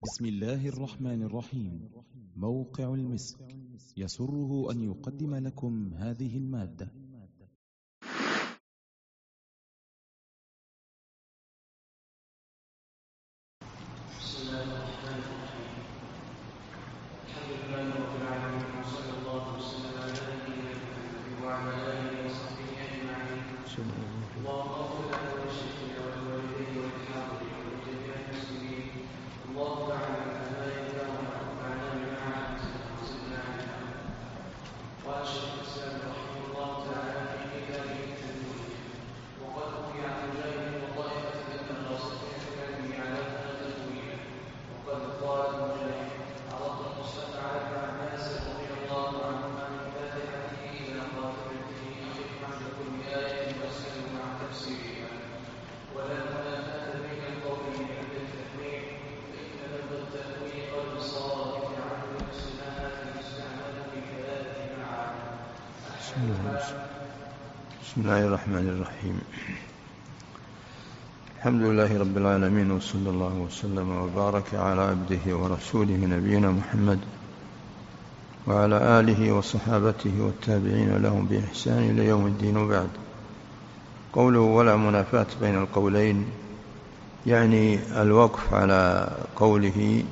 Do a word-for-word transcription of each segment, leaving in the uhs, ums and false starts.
بسم الله الرحمن الرحيم. موقع المسك يسره أن يقدم لكم هذه المادة. بسم الله الرحمن الرحيم. الحمد لله رب العالمين، وصلى الله وسلم على نبينا محمد وعلى آله وصحبه أجمعين. اللهم اغفر لنا ولشيخنا ولوالديه وللحاضرين ولجميع المسلمين. اللهم علمنا ما ينفعنا وانفعنا بما علمتنا وزدنا علما. قال شيخ الإسلام رحمه الله تعالى في كتابه التنوير: وقد روي عن مجاهد وطائفة أن الراسخين في العلم يعلمون تأويله. وقد قال مجاهد: عرضت المصحف على ابن عباس رضي الله عنهما من فاتحته إلى خاتمته حكما لكل آية وأسأل عن تفسيرها، ولا منافاة بين القول عند التأويل، فإن لفظ التأويل قد صار بتعدد الاصطلاحات المستعملة في ثلاثة معاني. بسم الله الرحمن الرحيم. الحمد لله رب العالمين، وصلى الله وسلم وبارك على عبده ورسوله نبينا محمد وعلى آله وصحابته والتابعين لهم بإحسان إلى يوم الدين. وبعد. قوله ولا منافاة بين القولين يعني الوقف على قوله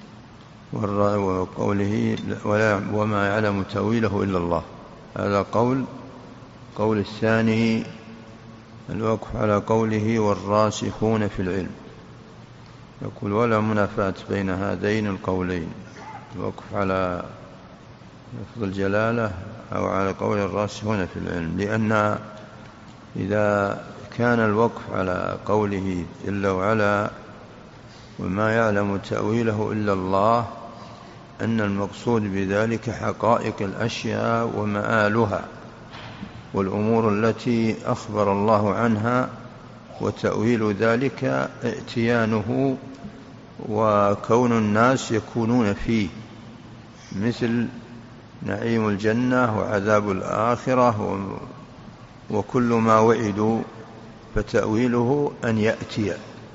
وقوله وما يعلم تأويله إلا الله. هذا قول. قول الثاني الوقف على قوله والراسخون في العلم. يقول ولا منافاة بين هذين القولين، الوقف على لفظ الجلالة أو على قول الراسخون في العلم، لأن إذا كان الوقف على قوله جل وعلا وما يعلم تأويله إلا الله، أن المقصود بذلك حقائق الأشياء ومآلها والأمور التي أخبر الله عنها، وتأويل ذلك ائتيانه وكون الناس يكونون فيه، مثل نعيم الجنة وعذاب الآخرة وكل ما وعدوا، فتأويله أن يأتي.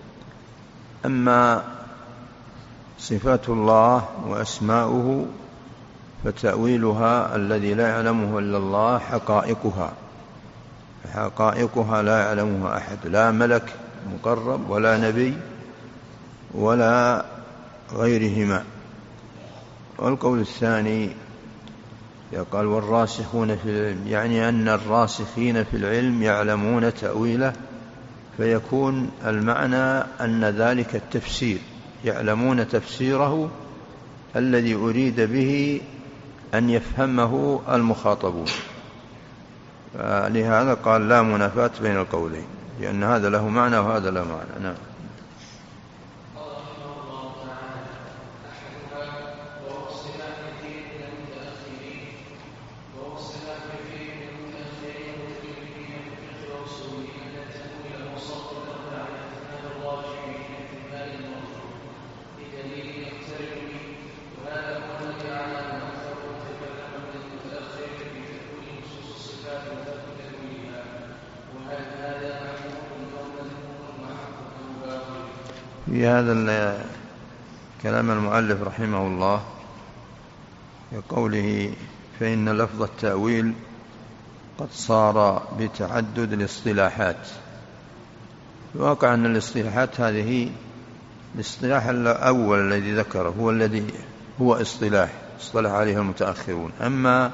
أما صفات الله وأسماؤه فتأويلها الذي لا يعلمه إلا الله حقائقها حقائقها لا يعلمها أحد، لا ملك مقرب ولا نبي ولا غيرهما. والقول الثاني يقال والراسخون في العلم، يعني أن الراسخين في العلم يعلمون تأويله، فيكون المعنى أن ذلك التفسير يعلمون تفسيره الذي أريد به أن يفهمه المخاطبون. لهذا قال لا منافاة بين القولين، لأن هذا له معنى وهذا له معنى. نعم. في هذا كلام المؤلف رحمه الله يقوله فإن لفظ التأويل قد صار بتعدد الاصطلاحات. الواقع أن الاصطلاحات هذه الاصطلاح الأول الذي ذكره هو الذي هو اصطلاح اصطلح عليه المتأخرون. أما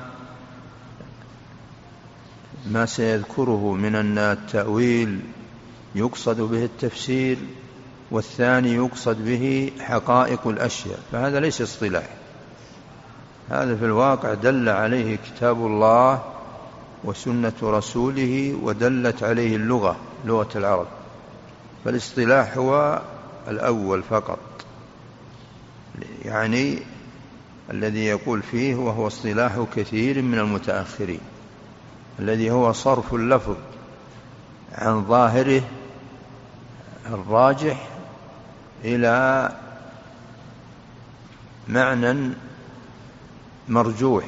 ما سيذكره من أن التأويل يقصد به التفسير والثاني يقصد به حقائق الأشياء، فهذا ليس اصطلاح، هذا في الواقع دل عليه كتاب الله وسنة رسوله، ودلت عليه اللغة لغة العرب. فالاصطلاح هو الأول فقط، يعني الذي يقول فيه وهو اصطلاح كثير من المتأخرين، الذي هو صرف اللفظ عن ظاهره الراجح إلى معنى مرجوح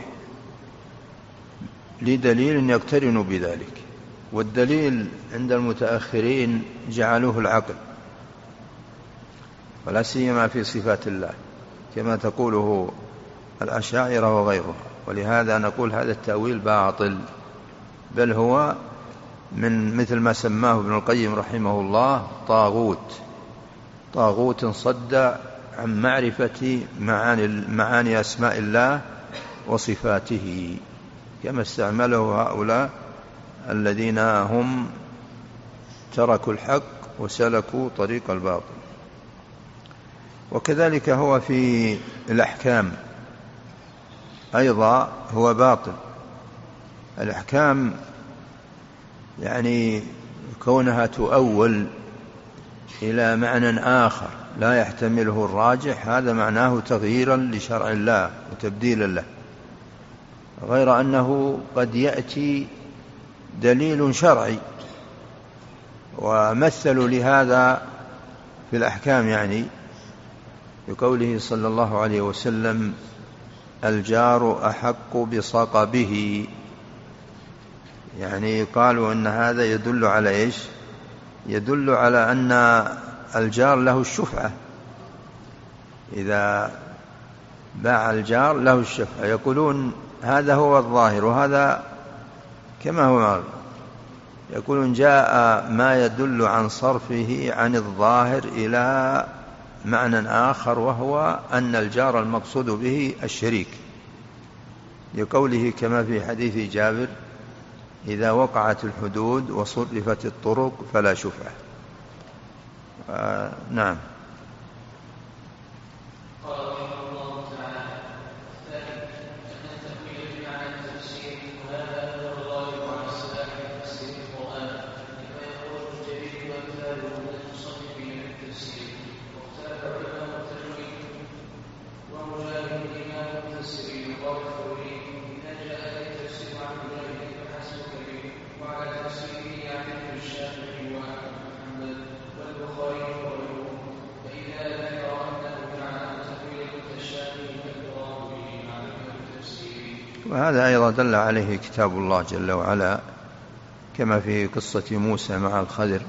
لدليل يقترن بذلك. والدليل عند المتأخرين جعلوه العقل، ولا سيما في صفات الله كما تقوله الأشاعرة وغيرها. ولهذا نقول هذا التأويل باطل، بل هو من مثل ما سماه ابن القيم رحمه الله طاغوت، طاغوت صد عن معرفة معاني, معاني أسماء الله وصفاته، كما استعمله هؤلاء الذين هم تركوا الحق وسلكوا طريق الباطل. وكذلك هو في الأحكام أيضا هو باطل. الأحكام يعني كونها تؤول إلى معنى آخر لا يحتمله الراجح، هذا معناه تغييرا لشرع الله وتبديلا له، غير أنه قد يأتي دليل شرعي. ومثلوا لهذا في الأحكام يعني بقوله صلى الله عليه وسلم الجار أحق بصقبه، يعني قالوا أن هذا يدل على إيش؟ يدل على أن الجار له الشفعة، إذا باع الجار له الشفعة. يقولون هذا هو الظاهر، وهذا كما هو معلوم. يقولون جاء ما يدل عن صرفه عن الظاهر إلى معنى آخر، وهو أن الجار المقصود به الشريك، لقوله كما في حديث جابر إذا وقعت الحدود وصرفت الطرق فلا شفعة. آه نعم. وهذا أيضا دل عليه كتاب الله جل وعلا كما في قصة موسى مع الخضر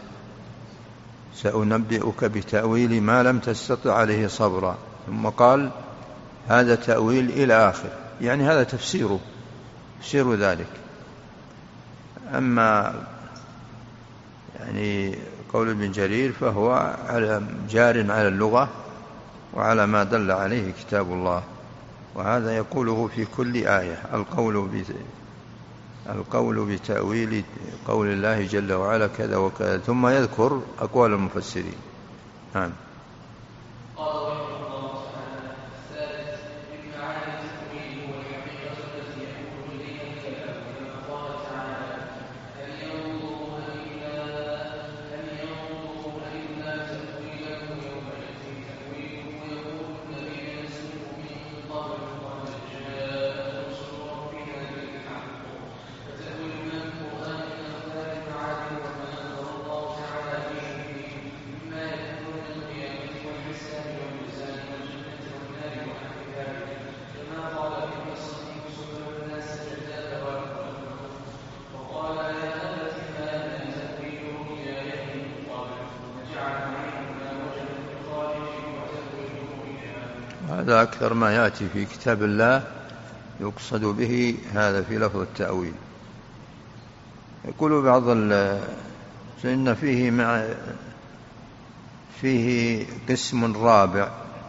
سأنبئك بتأويل ما لم تستطع عليه صبرا، ثم قال هذا تأويل إلى آخر، يعني هذا تفسيره تفسير ذلك. أما يعني قول ابن جرير فهو على جار على اللغة وعلى ما دل عليه كتاب الله، وهذا يقوله في كل آية القول القول بتأويل قول الله جل وعلا كذا وكذا، ثم يذكر أقوال المفسرين. نعم. هذا أكثر ما يأتي في كتاب الله يقصد به هذا في لفظ التأويل. يقول بعض فإن فيه مع فيه قسم رابع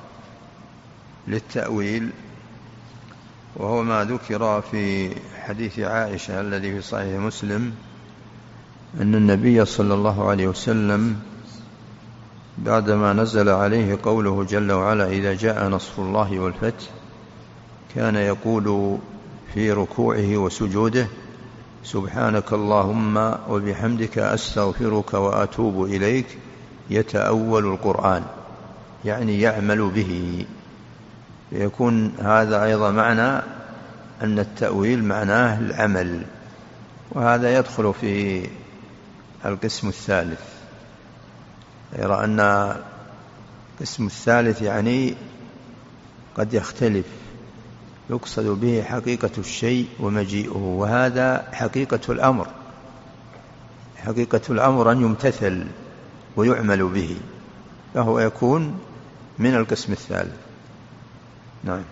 للتأويل، وهو ما ذكر في حديث عائشة الذي في صحيح مسلم أن النبي صلى الله عليه وسلم بعدما نزل عليه قوله جل وعلا إذا جاء نصر الله والفتح كان يقول في ركوعه وسجوده سبحانك اللهم وبحمدك أستغفرك وأتوب إليك، يتأول القرآن يعني يعمل به. يكون هذا أيضا معنى أن التأويل معناه العمل، وهذا يدخل في القسم الثالث، يرى أن القسم الثالث يعني قد يختلف، يقصد به حقيقة الشيء ومجيئه، وهذا حقيقة الأمر، حقيقة الأمر أن يمتثل ويعمل به، فهو يكون من القسم الثالث. نعم.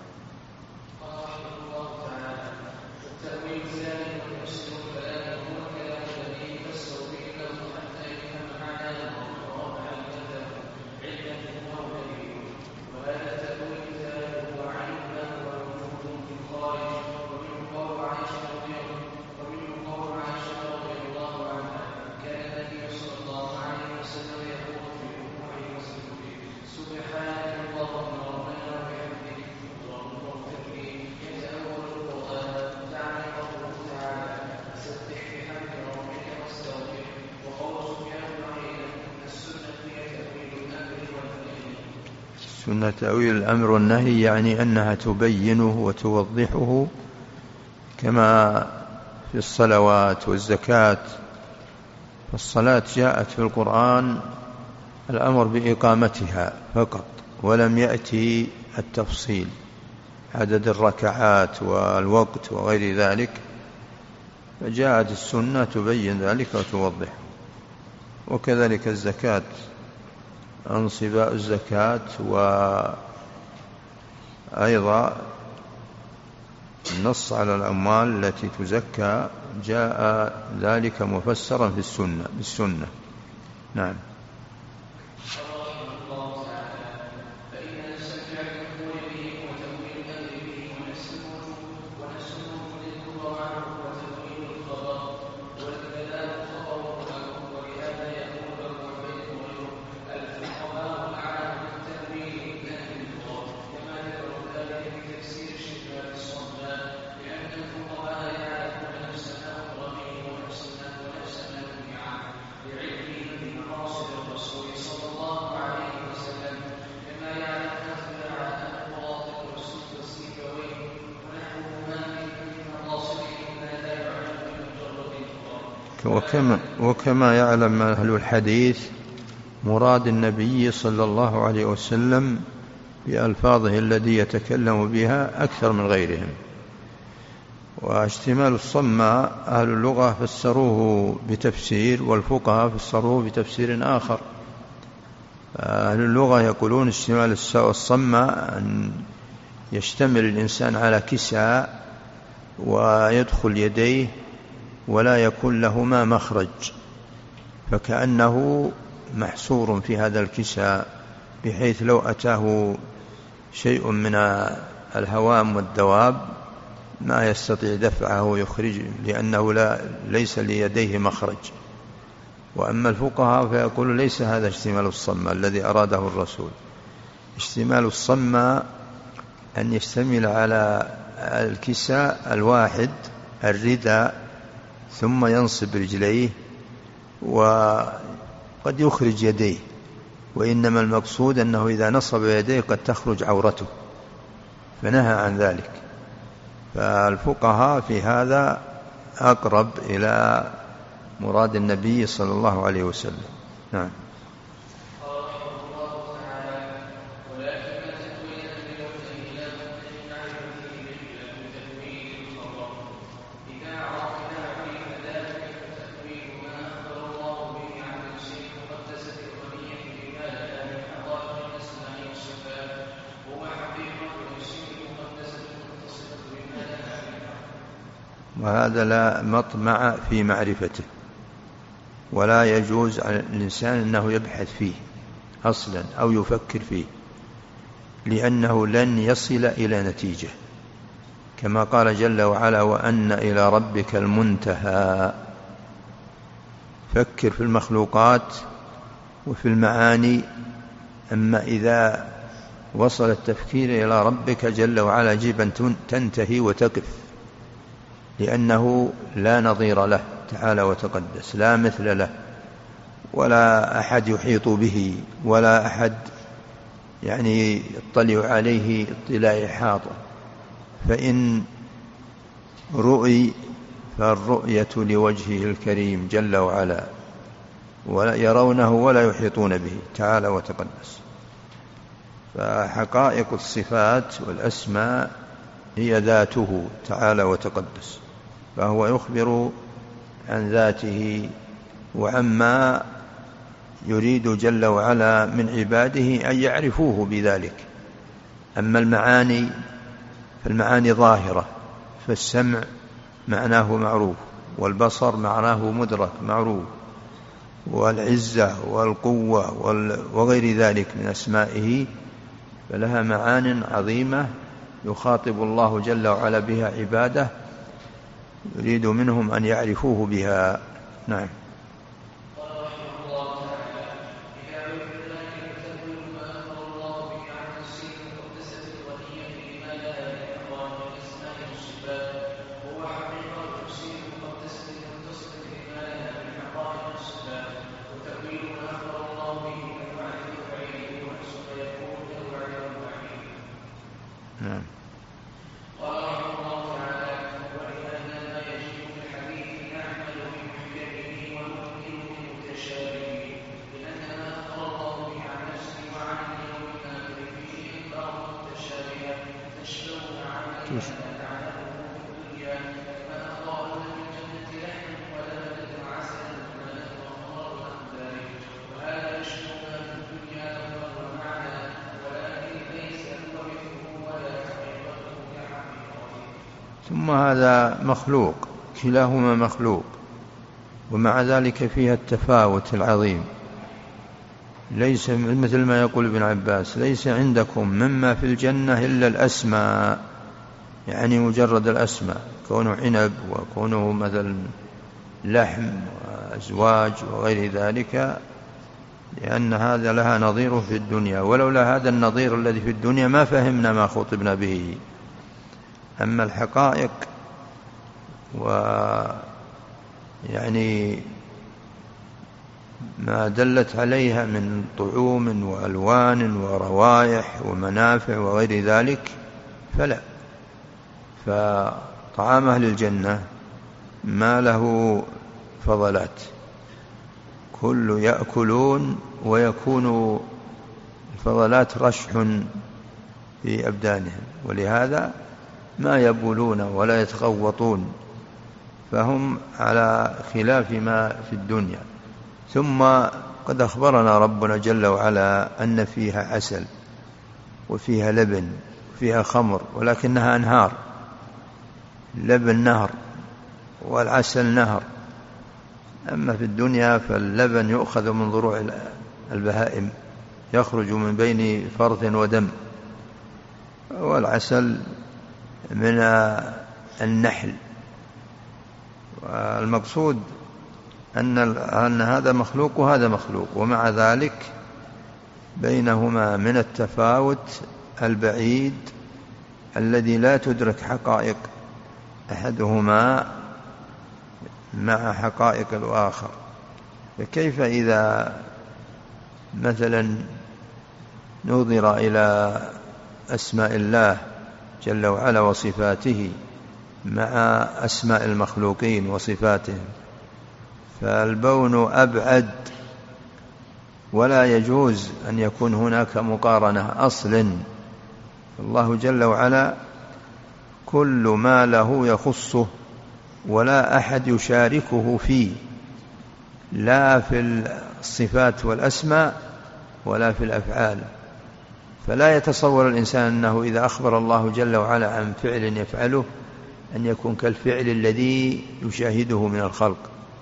سنة تأويل الأمر والنهي يعني أنها تبينه وتوضحه، كما في الصلوات والزكاة. فالصلاة جاءت في القرآن الأمر بإقامتها فقط، ولم يأتي التفصيل عدد الركعات والوقت وغير ذلك، فجاءت السنة تبين ذلك وتوضح. وكذلك الزكاة، أنصباء الزكاة، وأيضا النص على الأموال التي تزكى جاء ذلك مفسرا في السنة بالسنة. نعم. وكما, وكما يعلم أهل الحديث مراد النبي صلى الله عليه وسلم بألفاظه الذي يتكلم بها أكثر من غيرهم. واشتمال الصمة أهل اللغة فسروه بتفسير، والفقهاء فسروه بتفسير آخر. أهل اللغة يقولون اشتمال الصمة أن يشتمل الإنسان على كساء ويدخل يديه ولا يكون لهما مخرج، فكأنه محصور في هذا الكساء، بحيث لو أتاه شيء من الهوام والدواب ما يستطيع دفعه ويخرج، لأنه لا ليس ليديه مخرج. وأما الفقهاء فيقول ليس هذا اشتمال الصمة الذي أراده الرسول. اشتمال الصمة أن يشتمل على الكساء الواحد الرداء، ثم ينصب رجليه وقد يخرج يديه، وإنما المقصود أنه إذا نصب يديه قد تخرج عورته، فنهى عن ذلك. فالفقهاء في هذا أقرب إلى مراد النبي صلى الله عليه وسلم. نعم. وهذا لا مطمع في معرفته، ولا يجوز على الإنسان أنه يبحث فيه أصلا أو يفكر فيه، لأنه لن يصل إلى نتيجة، كما قال جل وعلا: وأن إلى ربك المنتهى. فكر في المخلوقات وفي المعاني، أما إذا وصل التفكير إلى ربك جل وعلا يجب أن تنتهي وتقف، لأنه لا نظير له تعالى وتقدس، لا مثل له، ولا أحد يحيط به، ولا أحد يعني يطلع عليه اطلاع إحاطة. فإن رؤي فالرؤية لوجهه الكريم جل وعلا، ولا يرونه ولا يحيطون به تعالى وتقدس. فحقائق الصفات والأسماء هي ذاته تعالى وتقدس، فهو يخبر عن ذاته وعما يريد جل وعلا من عباده أن يعرفوه بذلك. أما المعاني فالمعاني ظاهرة، فالسمع معناه معروف، والبصر معناه مدرك معروف، والعزة والقوة وغير ذلك من أسمائه، فلها معان عظيمة يخاطب الله جل وعلا بها عباده، يريد منهم أن يعرفوه بها. نعم. نعم. قال رحمه الله تعالى: ولهذا ما يجب في الحديث نعمل بمحكمه ونؤمن بمتشابهه، لأن ما أخبر الله به عن نفسه وعن اليوم الآخر فيه إخبار متشابهة تشبه عملا تعلمه في الدنيا، كما أخبر أن في الجنة لحما ولبنا وعسلا وماء وخمر ونحو ذلك، وهذا يشبه ما في الدنيا لفظا ومعنى، ولكن ليس هو مثله ولا حقيقته كحقيقته. ثم هذا مخلوق، كلاهما مخلوق، ومع ذلك فيها التفاوت العظيم. ليس مثل ما يقول ابن عباس: ليس عندكم مما في الجنة إلا الأسماء، يعني مجرد الأسماء، كونه عنب وكونه مثل لحم وأزواج وغير ذلك، لأن هذا لها نظير في الدنيا، ولولا هذا النظير الذي في الدنيا ما فهمنا ما خطبنا به. أما الحقائق ويعني ما دلت عليها من طعوم وألوان وروائح ومنافع وغير ذلك فلا. فطعام أهل الجنة ما له فضلات، كل يأكلون ويكون الفضلات رشح في أبدانهم، ولهذا ما يبولون ولا يتغوطون، فهم على خلاف ما في الدنيا. ثم قد أخبرنا ربنا جل وعلا أن فيها عسل وفيها لبن وفيها خمر، ولكنها أنهار، اللبن نهر والعسل نهر. أما في الدنيا فاللبن يؤخذ من ضروع البهائم، يخرج من بين فرث ودم، والعسل من النحل. والمقصود أن أن هذا مخلوق وهذا مخلوق، ومع ذلك بينهما من التفاوت البعيد الذي لا تدرك حقائق أحدهما مع حقائق الآخر. فكيف إذا مثلا نظر إلى أسماء الله جل وعلا وصفاته مع أسماء المخلوقين وصفاتهم، فالبون أبعد، ولا يجوز أن يكون هناك مقارنة أصلا. الله جل وعلا كل ما له يخصه، ولا أحد يشاركه فيه، لا في الصفات والأسماء ولا في الأفعال. فلا يتصور الإنسان أنه إذا أخبر الله جل وعلا عن فعل يفعله أن يكون كالفعل الذي يشاهده من الخلق.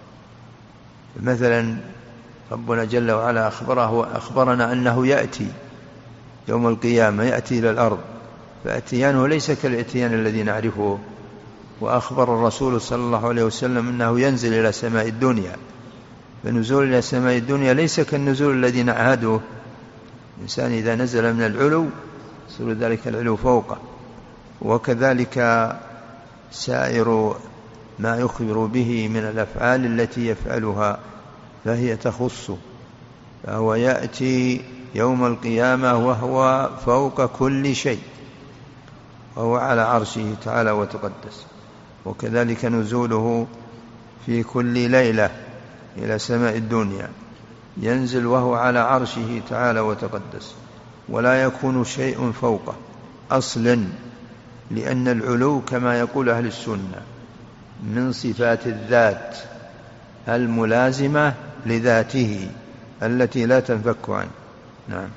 مثلا ربنا جل وعلا أخبره أخبرنا أنه يأتي يوم القيامة، يأتي إلى الأرض، فأتيانه ليس كالاتيان الذي نعرفه. وأخبر الرسول صلى الله عليه وسلم أنه ينزل إلى سماء الدنيا، فنزول إلى سماء الدنيا ليس كالنزول الذي نعهده. الإنسان إذا نزل من العلو يصير ذلك العلو فوقه، وكذلك سائر ما يخبر به من الأفعال التي يفعلها فهي تخصه. فهو يأتي يوم القيامة وهو فوق كل شيء، وهو على عرشه تعالى وتقدس. وكذلك نزوله في كل ليلة إلى سماء الدنيا، ينزل وهو على عرشه تعالى وتقدس، ولا يكون شيء فوقه أصلا، لأن العلو كما يقول أهل السنة من صفات الذات الملازمة لذاته، التي لا تنفك عنه. نعم.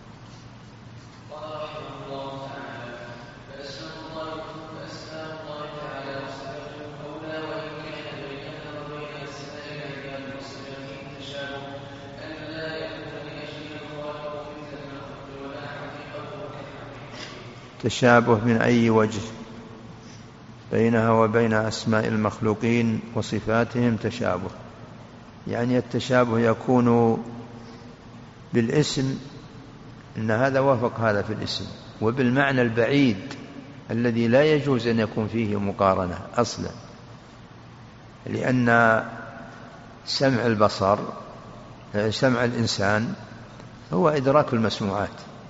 تشابه من أي وجه؟ بينها وبين أسماء المخلوقين وصفاتهم تشابه، يعني التشابه يكون بالاسم، إن هذا وافق هذا في الاسم، وبالمعنى البعيد الذي لا يجوز أن يكون فيه مقارنة أصلا، لأن سمع البصر سمع الإنسان هو إدراك المسموعات،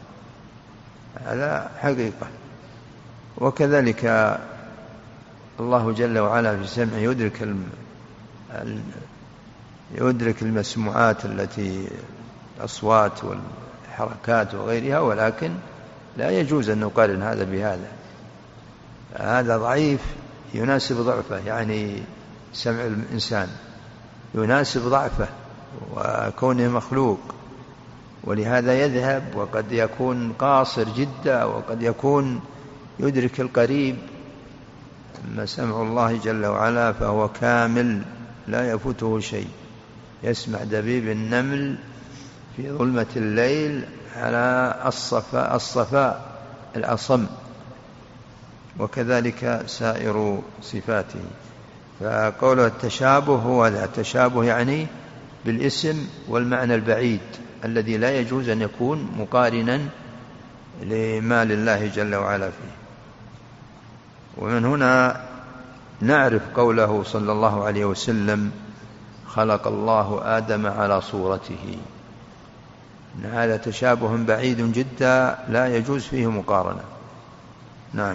هذا حقيقة. وكذلك الله جل وعلا في سمعه يدرك يدرك المسموعات التي الأصوات والحركات وغيرها، ولكن لا يجوز أن نقارن هذا بهذا، هذا ضعيف يناسب ضعفه، يعني سمع الإنسان يناسب ضعفه وكونه مخلوق، ولهذا يذهب، وقد يكون قاصر جدا وقد يكون يدرك القريب. أما سمع الله جل وعلا فهو كامل لا يفوته شيء، يسمع دبيب النمل في ظلمة الليل على الصفاء الصفاء الأصم، وكذلك سائر صفاته. فقوله التشابه هو هذا التشابه، يعني بالاسم والمعنى البعيد الذي لا يجوز أن يكون مقارنا لما لله جل وعلا فيه. ومن هنا نعرف قوله صلى الله عليه وسلم: خلق الله آدم على صورته، إن هذا تشابه بعيد جدا لا يجوز فيه مقارنة. نعم.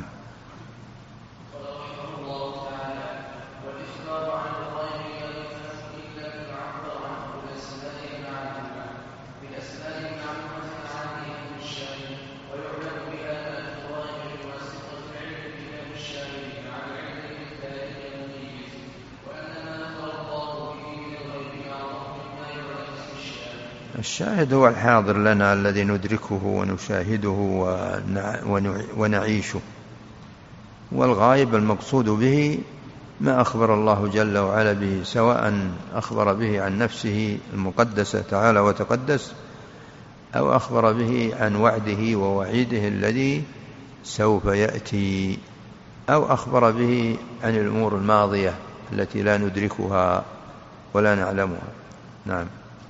الشاهد هو الحاضر لنا الذي ندركه ونشاهده ونعيشه، والغائب المقصود به ما أخبر الله جل وعلا به، سواء أخبر به عن نفسه المقدسة تعالى وتقدس، أو أخبر به عن وعده ووعيده الذي سوف يأتي، أو أخبر به عن الأمور الماضية التي لا ندركها ولا نعلمها. نعم.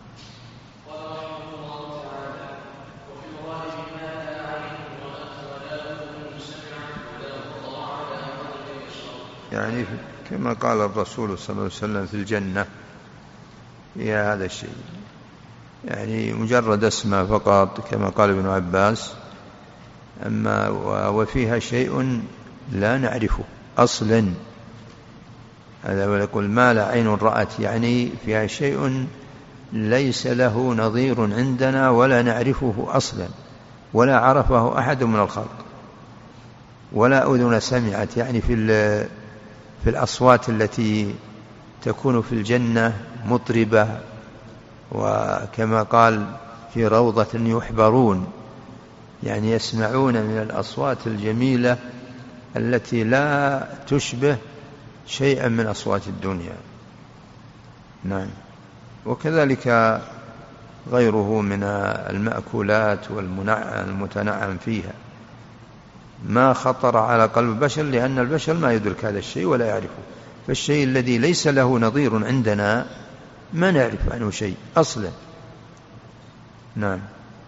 يعني كما قال الرسول صلى الله عليه وسلم في الجنة في هذا الشيء، يعني مجرد اسمه فقط كما قال ابن عباس، أما وفيها شيء لا نعرفه أصلا، هذا ويقول ما لا عين رأت، يعني فيها شيء ليس له نظير عندنا ولا نعرفه أصلا، ولا عرفه أحد من الخلق، ولا أذن سمعت، يعني في في الأصوات التي تكون في الجنة مطربة، وكما قال في روضة يحبرون، يعني يسمعون من الأصوات الجميلة التي لا تشبه شيئا من أصوات الدنيا. نعم. وكذلك غيره من المأكولات والمتنعم فيها ما خطر على قلب البشر، لأن البشر ما يدرك هذا الشيء ولا يعرفه، فالشيء الذي ليس له نظير عندنا ما نعرف عنه شيء أصلا. نعم.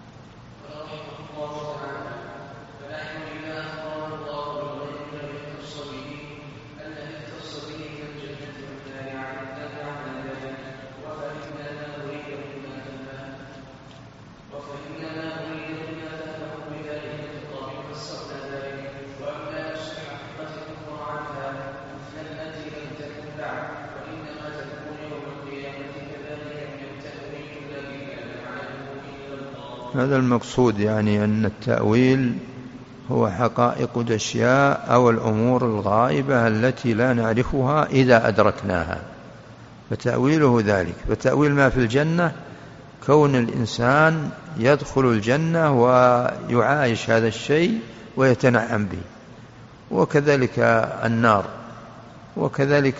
هذا المقصود، يعني أن التأويل هو حقائق الأشياء أو الأمور الغائبة التي لا نعرفها إذا أدركناها، فتأويله ذلك. فتأويل ما في الجنة كون الإنسان يدخل الجنة ويعايش هذا الشيء ويتنعم به، وكذلك النار، وكذلك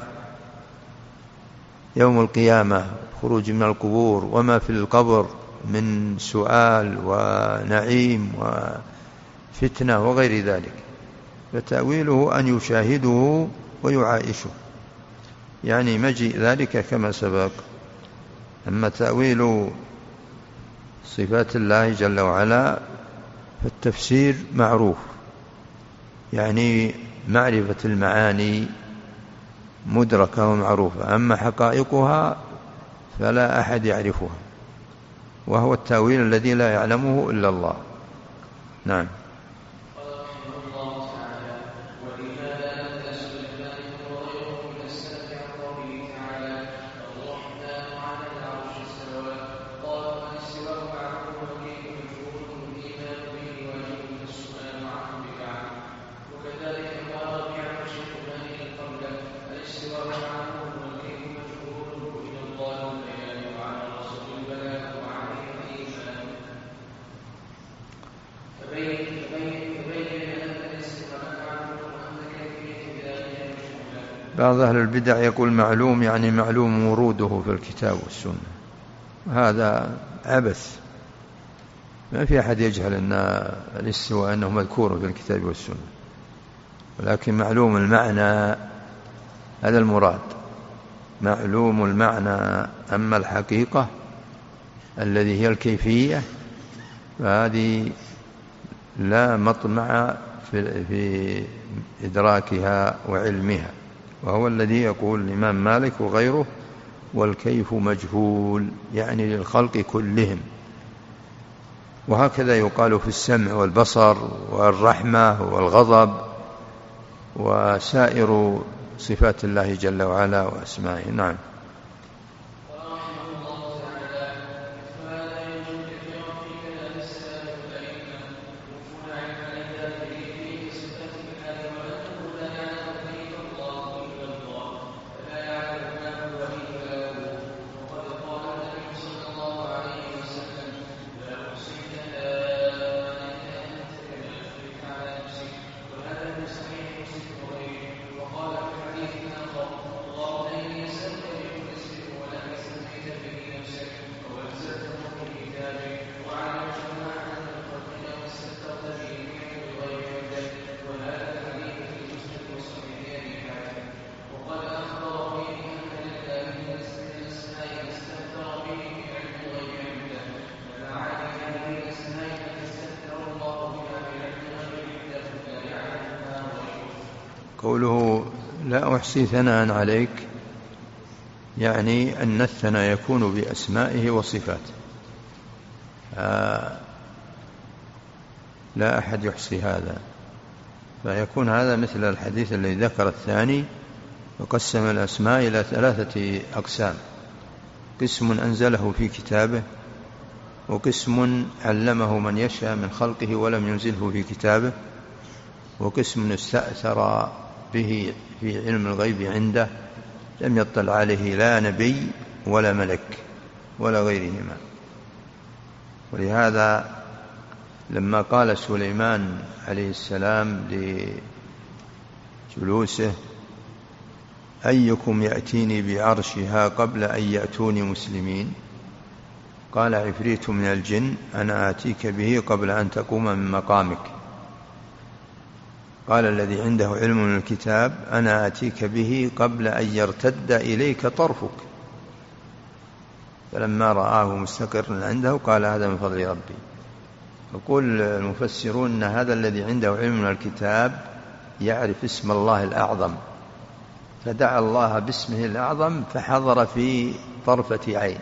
يوم القيامة خروج من القبور وما في القبر من سؤال ونعيم وفتنة وغير ذلك. فتأويله أن يشاهده ويعايشه، يعني مجيء ذلك كما سبق. أما تأويل صفات الله جل وعلا فالتفسير معروف، يعني معرفة المعاني مدركة ومعروفة، أما حقائقها فلا أحد يعرفها، وهو التأويل الذي لا يعلمه إلا الله. نعم. بعض أهل البدع يقول معلوم يعني معلوم وروده في الكتاب والسنة، هذا عبث. ما في أحد يجهل أن الاستواء أنه مذكور في الكتاب والسنة، ولكن معلوم المعنى هذا المراد، معلوم المعنى. أما الحقيقة الذي هي الكيفية فهذه لا مطمع في, في إدراكها وعلمها، وهو الذي يقول الإمام مالك وغيره: والكيف مجهول، يعني للخلق كلهم. وهكذا يقال في السمع والبصر والرحمة والغضب وسائر صفات الله جل وعلا وأسمائه. نعم. قوله لا أحصي ثناء عليك، يعني أن الثناء يكون بأسمائه وصفاته، آه لا أحد يحصي هذا. فيكون هذا مثل الحديث الذي ذكر الثاني وقسم الأسماء إلى ثلاثة أقسام: قسم أنزله في كتابه، وقسم علمه من يشاء من خلقه ولم ينزله في كتابه، وقسم استأثر به في علم الغيب عنده لم يطلع عليه لا نبي ولا ملك ولا غيرهما. ولهذا لما قال سليمان عليه السلام لجلوسه: أيكم يأتيني بعرشها قبل أن يأتوني مسلمين، قال عفريت من الجن أنا آتيك به قبل أن تقوم من مقامك. قال الذي عنده علم من الكتاب أنا آتيك به قبل أن يرتد إليك طرفك. فلما رآه مستقرا عنده قال هذا من فضل ربي. يقول المفسرون أن هذا الذي عنده علم من الكتاب يعرف اسم الله الأعظم، فدعا الله باسمه الأعظم فحضر في طرفة عين.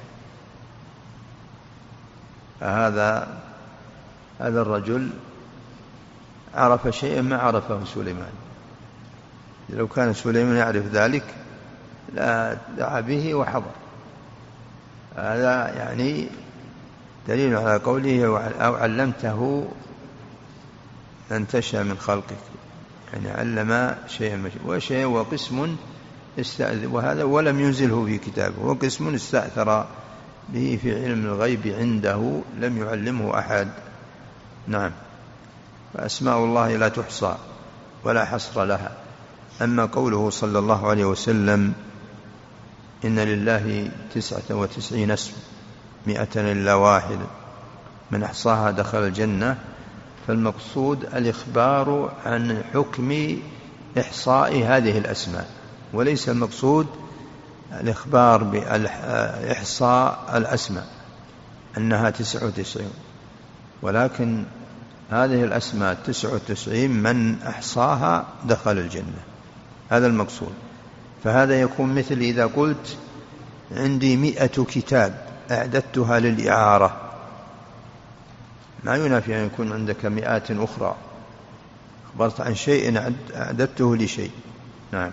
فهذا هذا الرجل عرف شيئا ما عرفه سليمان. لو كان سليمان يعرف ذلك لا دعا به وحضر. هذا يعني دليل على قوله أو علمته من تشاء من خلقك، يعني علم شيئا وشيء وقسم استأذن، وهذا ولم ينزله في كتابه، وقسم استأثر به في علم الغيب عنده لم يعلمه أحد. نعم. فأسماء الله لا تحصى ولا حصر لها. أما قوله صلى الله عليه وسلم إن لله تسعة وتسعين اسم مئة إلا واحد من أحصاها دخل الجنة، فالمقصود الإخبار عن حكم إحصاء هذه الأسماء، وليس المقصود الإخبار بإحصاء الأسماء أنها تسعة وتسعين، ولكن هذه الأسماء تسعة وتسعين من أحصاها دخل الجنة، هذا المقصود. فهذا يكون مثل إذا قلت عندي مئة كتاب أعددتها للإعارة، ما ينافي أن يكون عندك مئات أخرى، أخبرت عن شيء أعددته لشيء. نعم.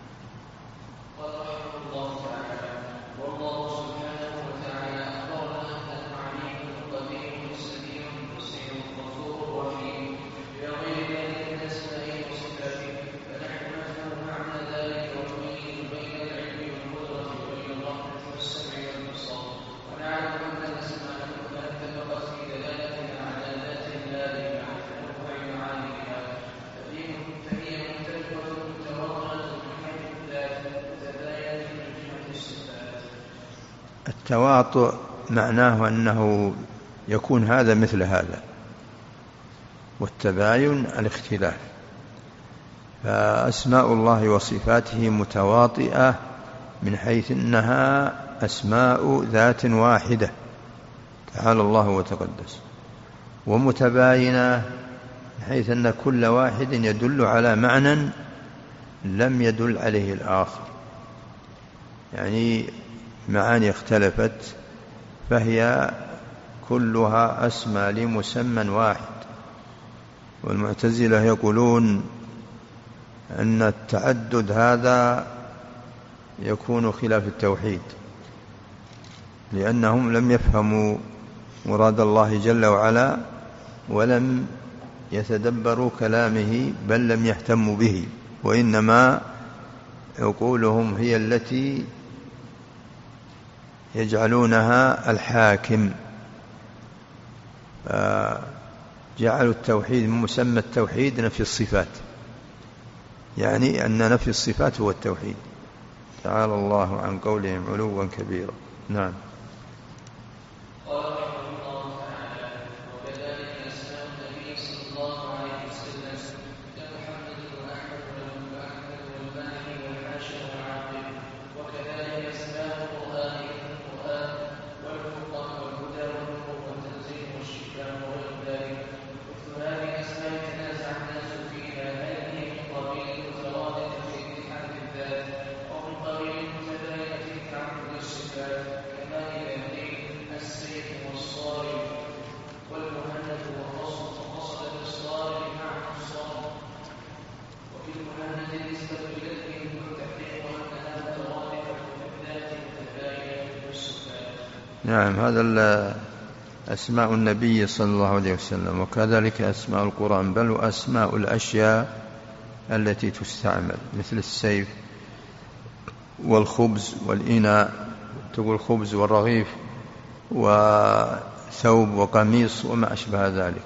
التواطؤ معناه أنه يكون هذا مثل هذا، والتباين الاختلاف. فأسماء الله وصفاته متواطئة من حيث أنها أسماء ذات واحدة تعالى الله وتقدس، ومتباينة من حيث أن كل واحد يدل على معنى لم يدل عليه الآخر، يعني معاني اختلفت فهي كلها أسمى لمسمى واحد. والمعتزلة يقولون أن التعدد هذا يكون خلاف التوحيد، لأنهم لم يفهموا مراد الله جل وعلا ولم يتدبروا كلامه، بل لم يهتموا به، وإنما عقولهم هي التي يجعلونها الحاكم، جعلوا التوحيد من مسمى التوحيد نفي الصفات، يعني أن نفي الصفات هو التوحيد. تعالى الله عن قولهم علوا كبيرا. نعم. نعم. هذا أسماء النبي صلى الله عليه وسلم، وكذلك أسماء القرآن، بل وأسماء الأشياء التي تستعمل مثل السيف والخبز والإناء، تقول خبز والرغيف وثوب وقميص وما أشبه ذلك،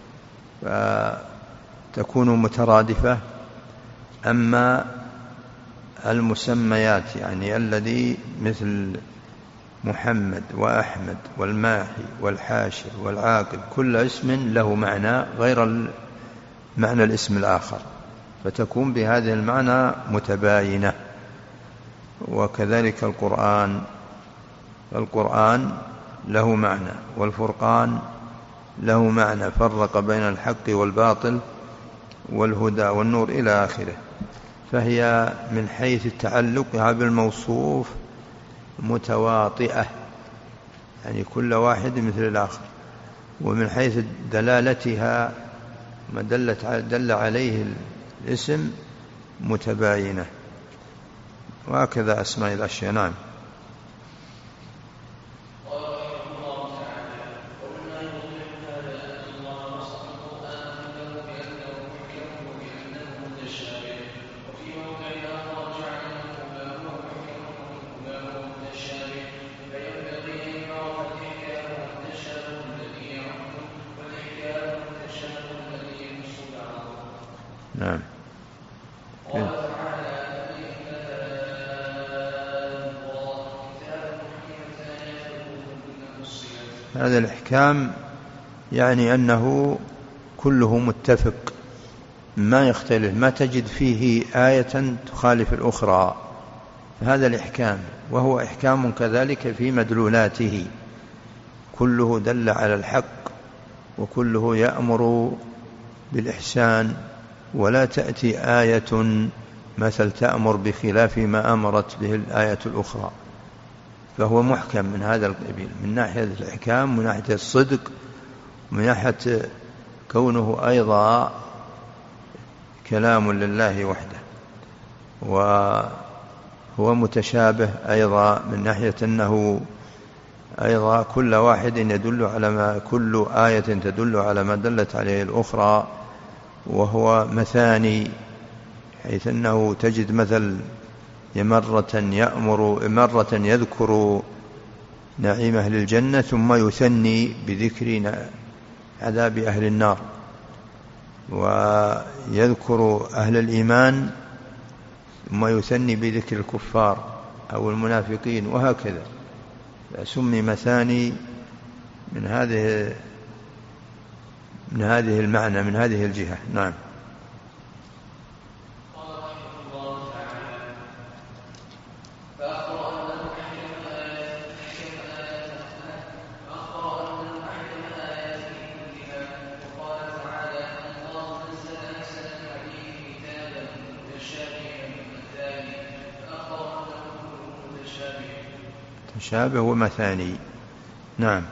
فتكون مترادفة. أما المسميات يعني الذي مثل محمد وأحمد والماحي والحاشر والعاقل، كل اسم له معنى غير معنى الاسم الآخر، فتكون بهذه المعنى متباينة. وكذلك القرآن، القرآن له معنى، والفرقان له معنى، فرق بين الحق والباطل والهدى والنور إلى آخره. فهي من حيث تعلقها بالموصوف متواطئة، يعني كل واحد مثل الآخر، ومن حيث دلالتها ما دلت دل عليه الاسم متباينة، وهكذا أسماء الأشياء. نعم. والتشابه الذي يمس بعضه. نعم. قال تعالى: هذا الإحكام يعني أنه كله متفق ما يختلف، ما تجد فيه آية تخالف الأخرى، هذا الإحكام. وهو إحكام كذلك في مدلولاته، كله دل على الحق وكله يأمر بالإحسان، ولا تأتي آية مثل تأمر بخلاف ما أمرت به الآية الأخرى، فهو محكم من هذا القبيل، من ناحية الإحكام، من ناحية الصدق، من ناحية كونه أيضا كلام لله وحده. وهو متشابه أيضا من ناحية أنه أيضا كل واحد يدل على ما، كل آية تدل على ما دلت عليه الأخرى. وهو مثاني، حيث أنه تجد مثل مرة يأمر، مرة يذكر نعيم أهل الجنة ثم يثني بذكر عذاب أهل النار، ويذكر أهل الإيمان ثم يثني بذكر الكفار أو المنافقين، وهكذا. سمي مثاني من هذه من هذه المعنى، من هذه الجهة. نعم. تشابه ومثاني. نعم.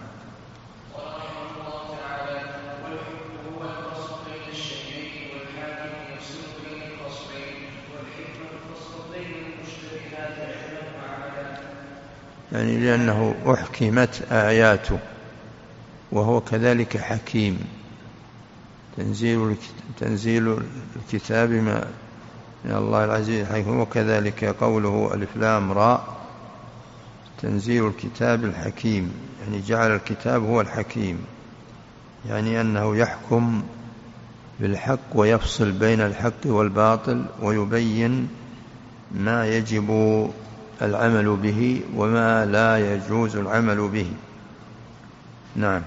يعني لأنه أحكمت آياته، وهو كذلك حكيم. تنزيل تنزيل الكتاب من الله العزيز الحكيم، وكذلك قوله ألف لام راء تنزيل الكتاب الحكيم، يعني جعل الكتاب هو الحكيم، يعني أنه يحكم بالحق ويفصل بين الحق والباطل، ويبين ما يجب العمل به وما لا يجوز العمل به. نعم.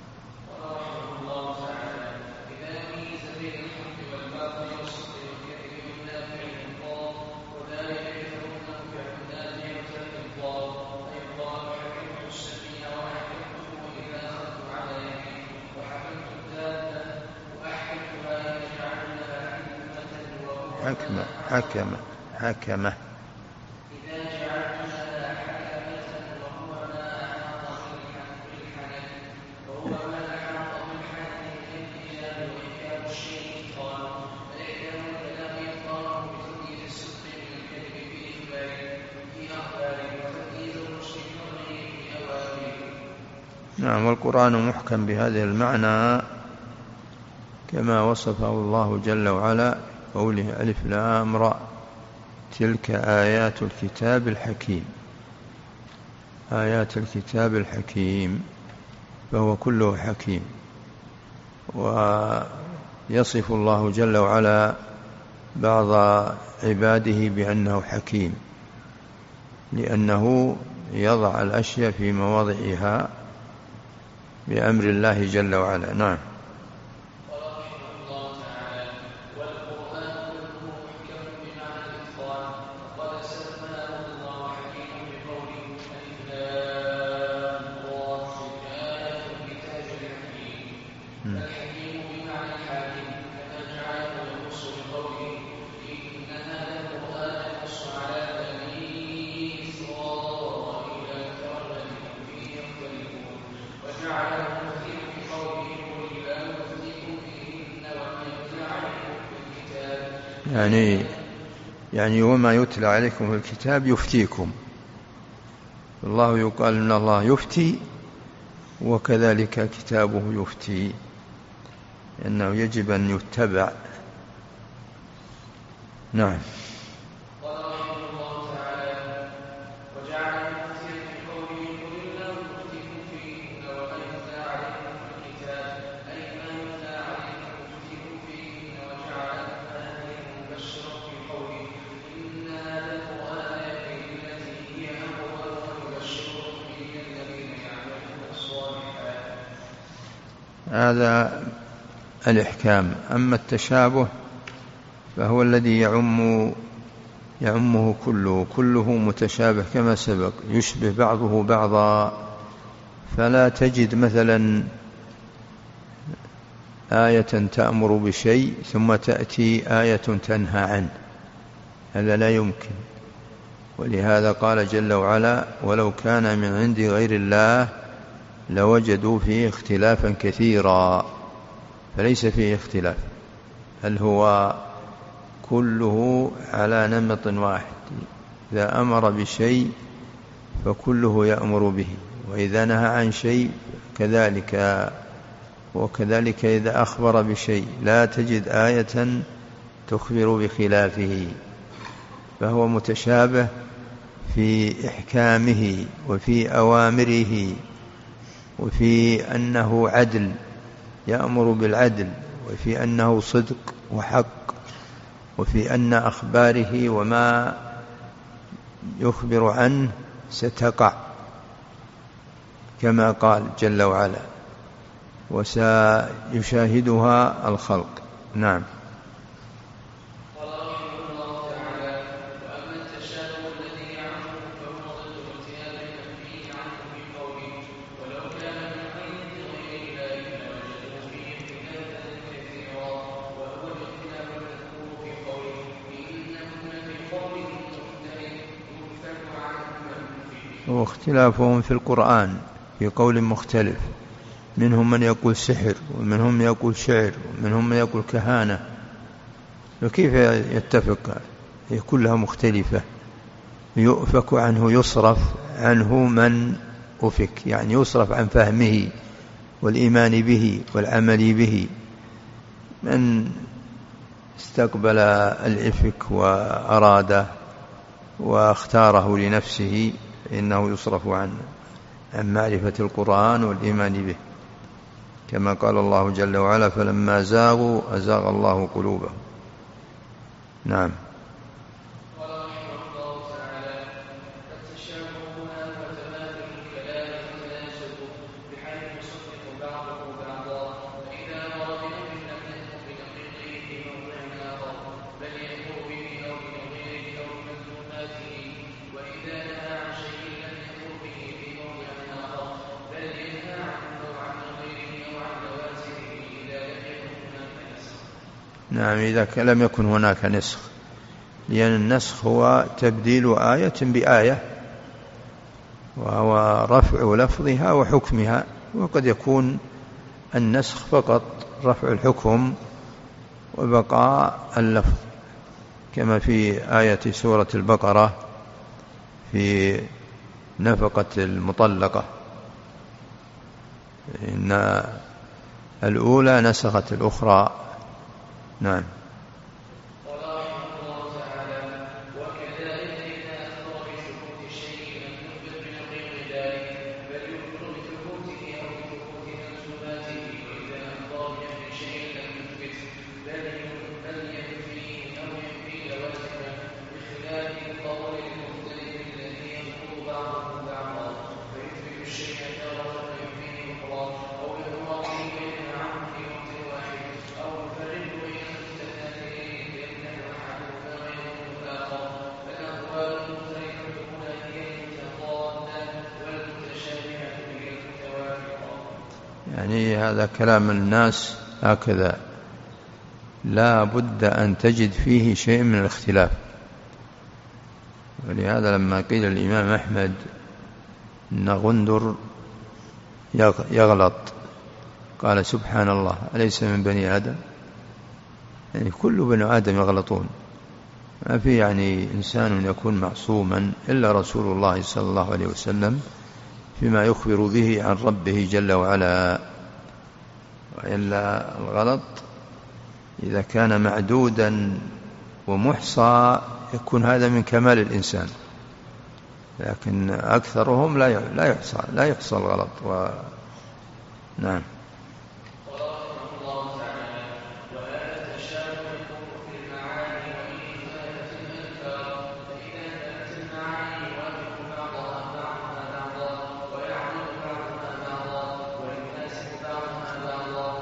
حكمة حكمة حكمة نعم. والقرآن محكم بهذه المعنى كما وصفه الله جل وعلا، قوله ألف لام راء تلك آيات الكتاب الحكيم. آيات الكتاب الحكيم، فهو كله حكيم. ويصف الله جل وعلا بعض عباده بأنه حكيم، لأنه يضع الأشياء في مواضعها بأمر الله جل وعلا. نعم. يعني يعني وما يتلى عليكم في الكتاب يفتيكم. الله يقال إن الله يفتي، وكذلك كتابه يفتي، لأنه يجب أن يتبع. نعم. هذا الإحكام. أما التشابه فهو الذي يعم يعمه كله كله متشابه كما سبق، يشبه بعضه بعضا، فلا تجد مثلا آية تأمر بشيء ثم تأتي آية تنهى عنه، هذا لا يمكن. ولهذا قال جل وعلا: ولو كان من عند غير الله لوجدوا فيه اختلافا كثيرا. فليس فيه اختلاف، بل هو كله على نمط واحد. إذا أمر بشيء فكله يأمر به، وإذا نهى عن شيء كذلك، وكذلك إذا أخبر بشيء لا تجد آية تخبر بخلافه. فهو متشابه في إحكامه وفي أوامره وفي أنه عدل يأمر بالعدل، وفي أنه صدق وحق، وفي أن أخباره وما يخبر عنه ستقع كما قال جل وعلا: وسيشاهدها الخلق. نعم. قال رحمه الله تعالى: وأما التشابه الذي يعرفه فهو ضد الارتياب المنفي عنه في قوله: ولو كان من عند غير الله لوجدوا فيه اختلافا كثيرا، وهو الاختلاف المذكور في قوله: إنهن في قوله مختلف يؤفك عنه من فيه. واختلافهم في القرآن في قول مختلف، منهم من يقول سحر، ومنهم من يقول شعر، ومنهم من يقول كهانة، فكيف يتفق؟ هي كلها مختلفة. يؤفك عنه يصرف عنه من أفك، يعني يصرف عن فهمه والإيمان به والعمل به. من استقبل الإفك وأراده واختاره لنفسه فإنه يصرف عنه عن معرفة القرآن والإيمان به، كما قال الله جل وعلا: فلما زاغوا أزاغ الله قلوبهم. نعم. قال رحمه الله تعالى: التشابه هنا وتماثل الكلام وتناسب بحيث يصدق بعضه بعضا، فإذا أمر بأمر لم يأمر بنقيضه في موضع آخر، بل يأمر به أو بنظيره أو بملزوماته، وإذا نهى عن شيء لم يأمر به في موضع آخر، بل ينهى عنه أو عن غيره أو عن لوازمه إذا لم يكن هناك نسخ. نعم، إذا لم يكن هناك نسخ، لأن النسخ هو تبديل آية بآية، وهو رفع لفظها وحكمها. وقد يكون النسخ فقط رفع الحكم وبقاء اللفظ، كما في آية سورة البقرة في نفقة المطلقة، إن الأولى نسخت الأخرى. نعم. قال رحمه الله تعالى: وكذلك إذا أخبر بثبوت الشيء لم يخبر بنقيض ذلك، بل يخبر بثبوته أو بثبوت ملزوماته، وإذا أخبر بنفي شيء لم يثبت، بل بل ينفيه أو ينفي لوازمه، بخلاف القول المختلف الذي يذكر بعضه بعضا، فيثبت الشيء تارة وينفيه أخرى، أو يأمر به وينهى عنه في وقت واحد، أو يفرق بين المتماثلين يمنع أحدهما ويمنع الآخر. فالأقوال المختلفة هنا هي المتضادة، والمتشابهة هي المتوافقة. يعني هذا كلام الناس هكذا، لا بد أن تجد فيه شيء من الاختلاف. ولهذا لما قيل الإمام أحمد إن غندر يغلط قال: سبحان الله، أليس من بني آدم؟ يعني كل بني آدم يغلطون، ما في يعني إنسان يكون معصوما إلا رسول الله صلى الله عليه وسلم فيما يخبر به عن ربه جل وعلا. وإلا الغلط إذا كان معدودا ومحصى يكون هذا من كمال الإنسان، لكن أكثرهم لا لا يحصى لا يحصى الغلط. و... نعم. قال رحمه الله تعالى: وهذا التشابه يكون في المعاني وإن اختلفت الألفاظ، فإذا كانت المعاني يوافق بعضها بعضها بعضا، ويعضد بعضها بعضا، ويناسب بعضها بعضا،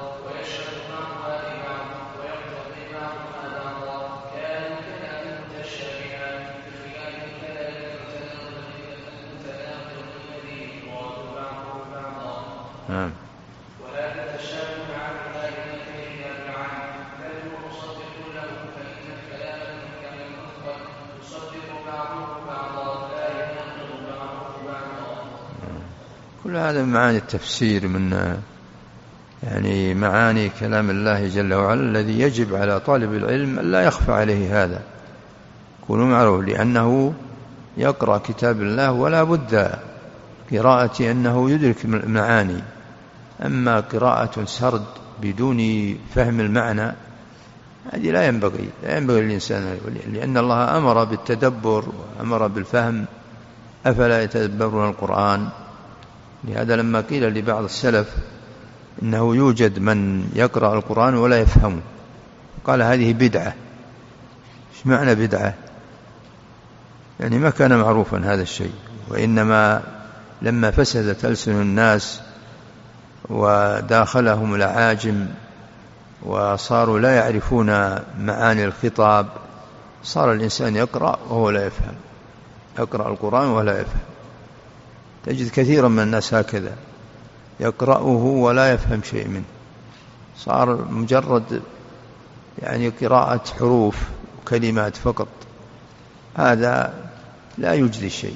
نعم. ولا تتشابه عن ذلك إلا بالعام بل هو مصدق له فإن الكلام كان المثقل يصدق بعضه بعضا لا يناقض بعضه بعضا. كل هذا معاني التفسير من يعني معاني كلام الله جل وعلا الذي يجب على طالب العلم أن لا يخفى عليه هذا كل معروف، لأنه يقرأ كتاب الله ولا بد قراءة أنه يدرك المعاني. أما قراءة سرد بدون فهم المعنى هذه لا ينبغي لا ينبغي للإنسان، لأن الله أمر بالتدبر وأمر بالفهم، أفلا يتدبرون القرآن؟ لهذا لما قيل لبعض السلف إنه يوجد من يقرأ القرآن ولا يفهمه قال هذه بدعة. إيش معنى بدعة؟ يعني ما كان معروفا هذا الشيء، وإنما لما فسدت ألسن الناس وداخلهم الأعاجم وصاروا لا يعرفون معاني الخطاب صار الإنسان يقرأ وهو لا يفهم، يقرأ القرآن ولا يفهم. تجد كثيرا من الناس هكذا يقرأه ولا يفهم شيء منه، صار مجرد يعني قراءة حروف وكلمات فقط، هذا لا يجدي شيء.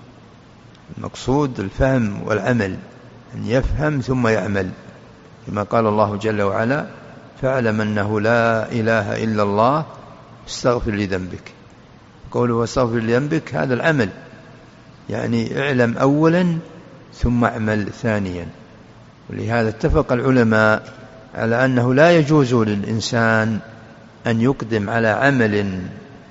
المقصود الفهم والعمل، أن يفهم ثم يعمل، كما قال الله جل وعلا فاعلم أنه لا إله إلا الله استغفر لذنبك. قوله استغفر لذنبك هذا العمل، يعني اعلم أولا ثم اعمل ثانيا. ولهذا اتفق العلماء على أنه لا يجوز للإنسان أن يقدم على عمل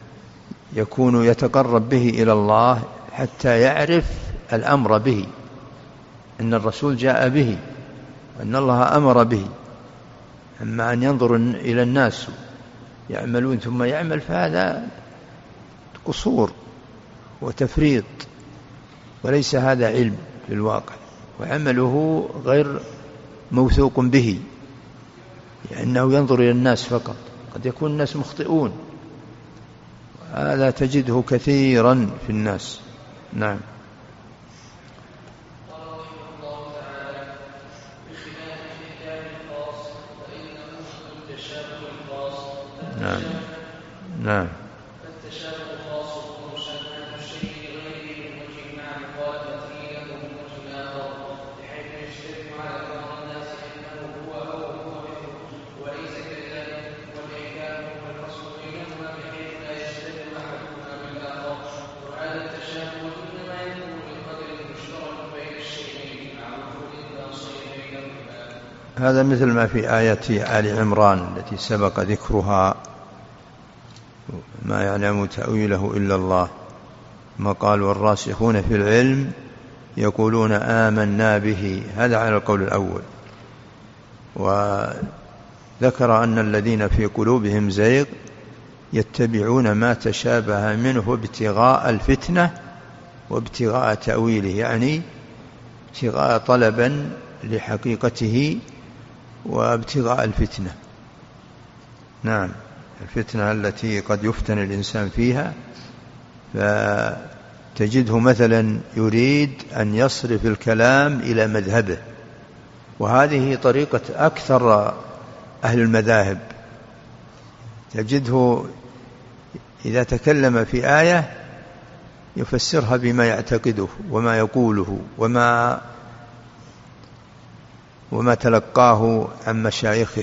يكون يتقرب به إلى الله حتى يعرف الأمر به، أن الرسول جاء به وأن الله أمر به. أما أن ينظر إلى الناس يعملون ثم يعمل فهذا قصور وتفريط، وليس هذا علم في الواقع، وعمله غير موثوق به، لأنه ينظر إلى الناس فقط. قد يكون الناس مخطئون، هذا تجده كثيرا في الناس. نعم. نعم. نعم. التشابه خاص بمسمى الشيء غيره من وجه مع مخالفته له من وجه آخر، بحيث يشترك على بعض الناس أنه هو أو هو مثله وليس كذلك، والإحكام والفصل بينهما بحيث لا يشترك أحدهما بالآخر. وهذا التشابه إنما يكون بقدر مشترك بين الشيئين مع وجود الفاصل بينهما. هذا مثل ما في آية آل عمران التي سبق ذكرها، ما يعلم تأويله إلا الله، ما قال والراسخون في العلم يقولون آمنا به، هذا على القول الأول. وذكر أن الذين في قلوبهم زيغ يتبعون ما تشابه منه ابتغاء الفتنة وابتغاء تأويله، يعني ابتغاء طلبا لحقيقته وابتغاء الفتنة. نعم، الفتنة التي قد يفتن الإنسان فيها، فتجده مثلا يريد أن يصرف الكلام إلى مذهبه، وهذه طريقة أكثر أهل المذاهب. تجده إذا تكلم في آية يفسرها بما يعتقده وما يقوله وما وما تلقاه عن مشايخه،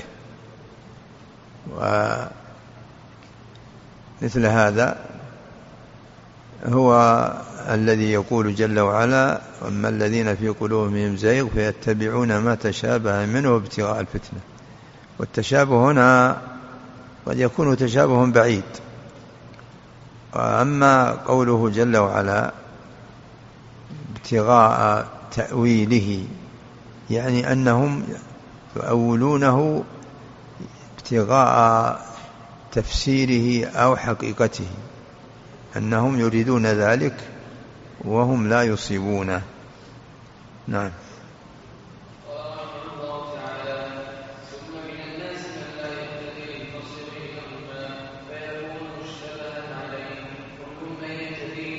ومثل هذا هو الذي يقول جل وعلا أما الذين في قلوبهم زيغ فيتبعون ما تشابه منه ابتغاء الفتنة. والتشابه هنا قد يكون تشابه بعيد. وأما قوله جل وعلا ابتغاء تأويله، يعني أنهم يؤولونه ابتغاء تفسيره أو حقيقته، أنهم يريدون ذلك وهم لا يصيبونه. نعم.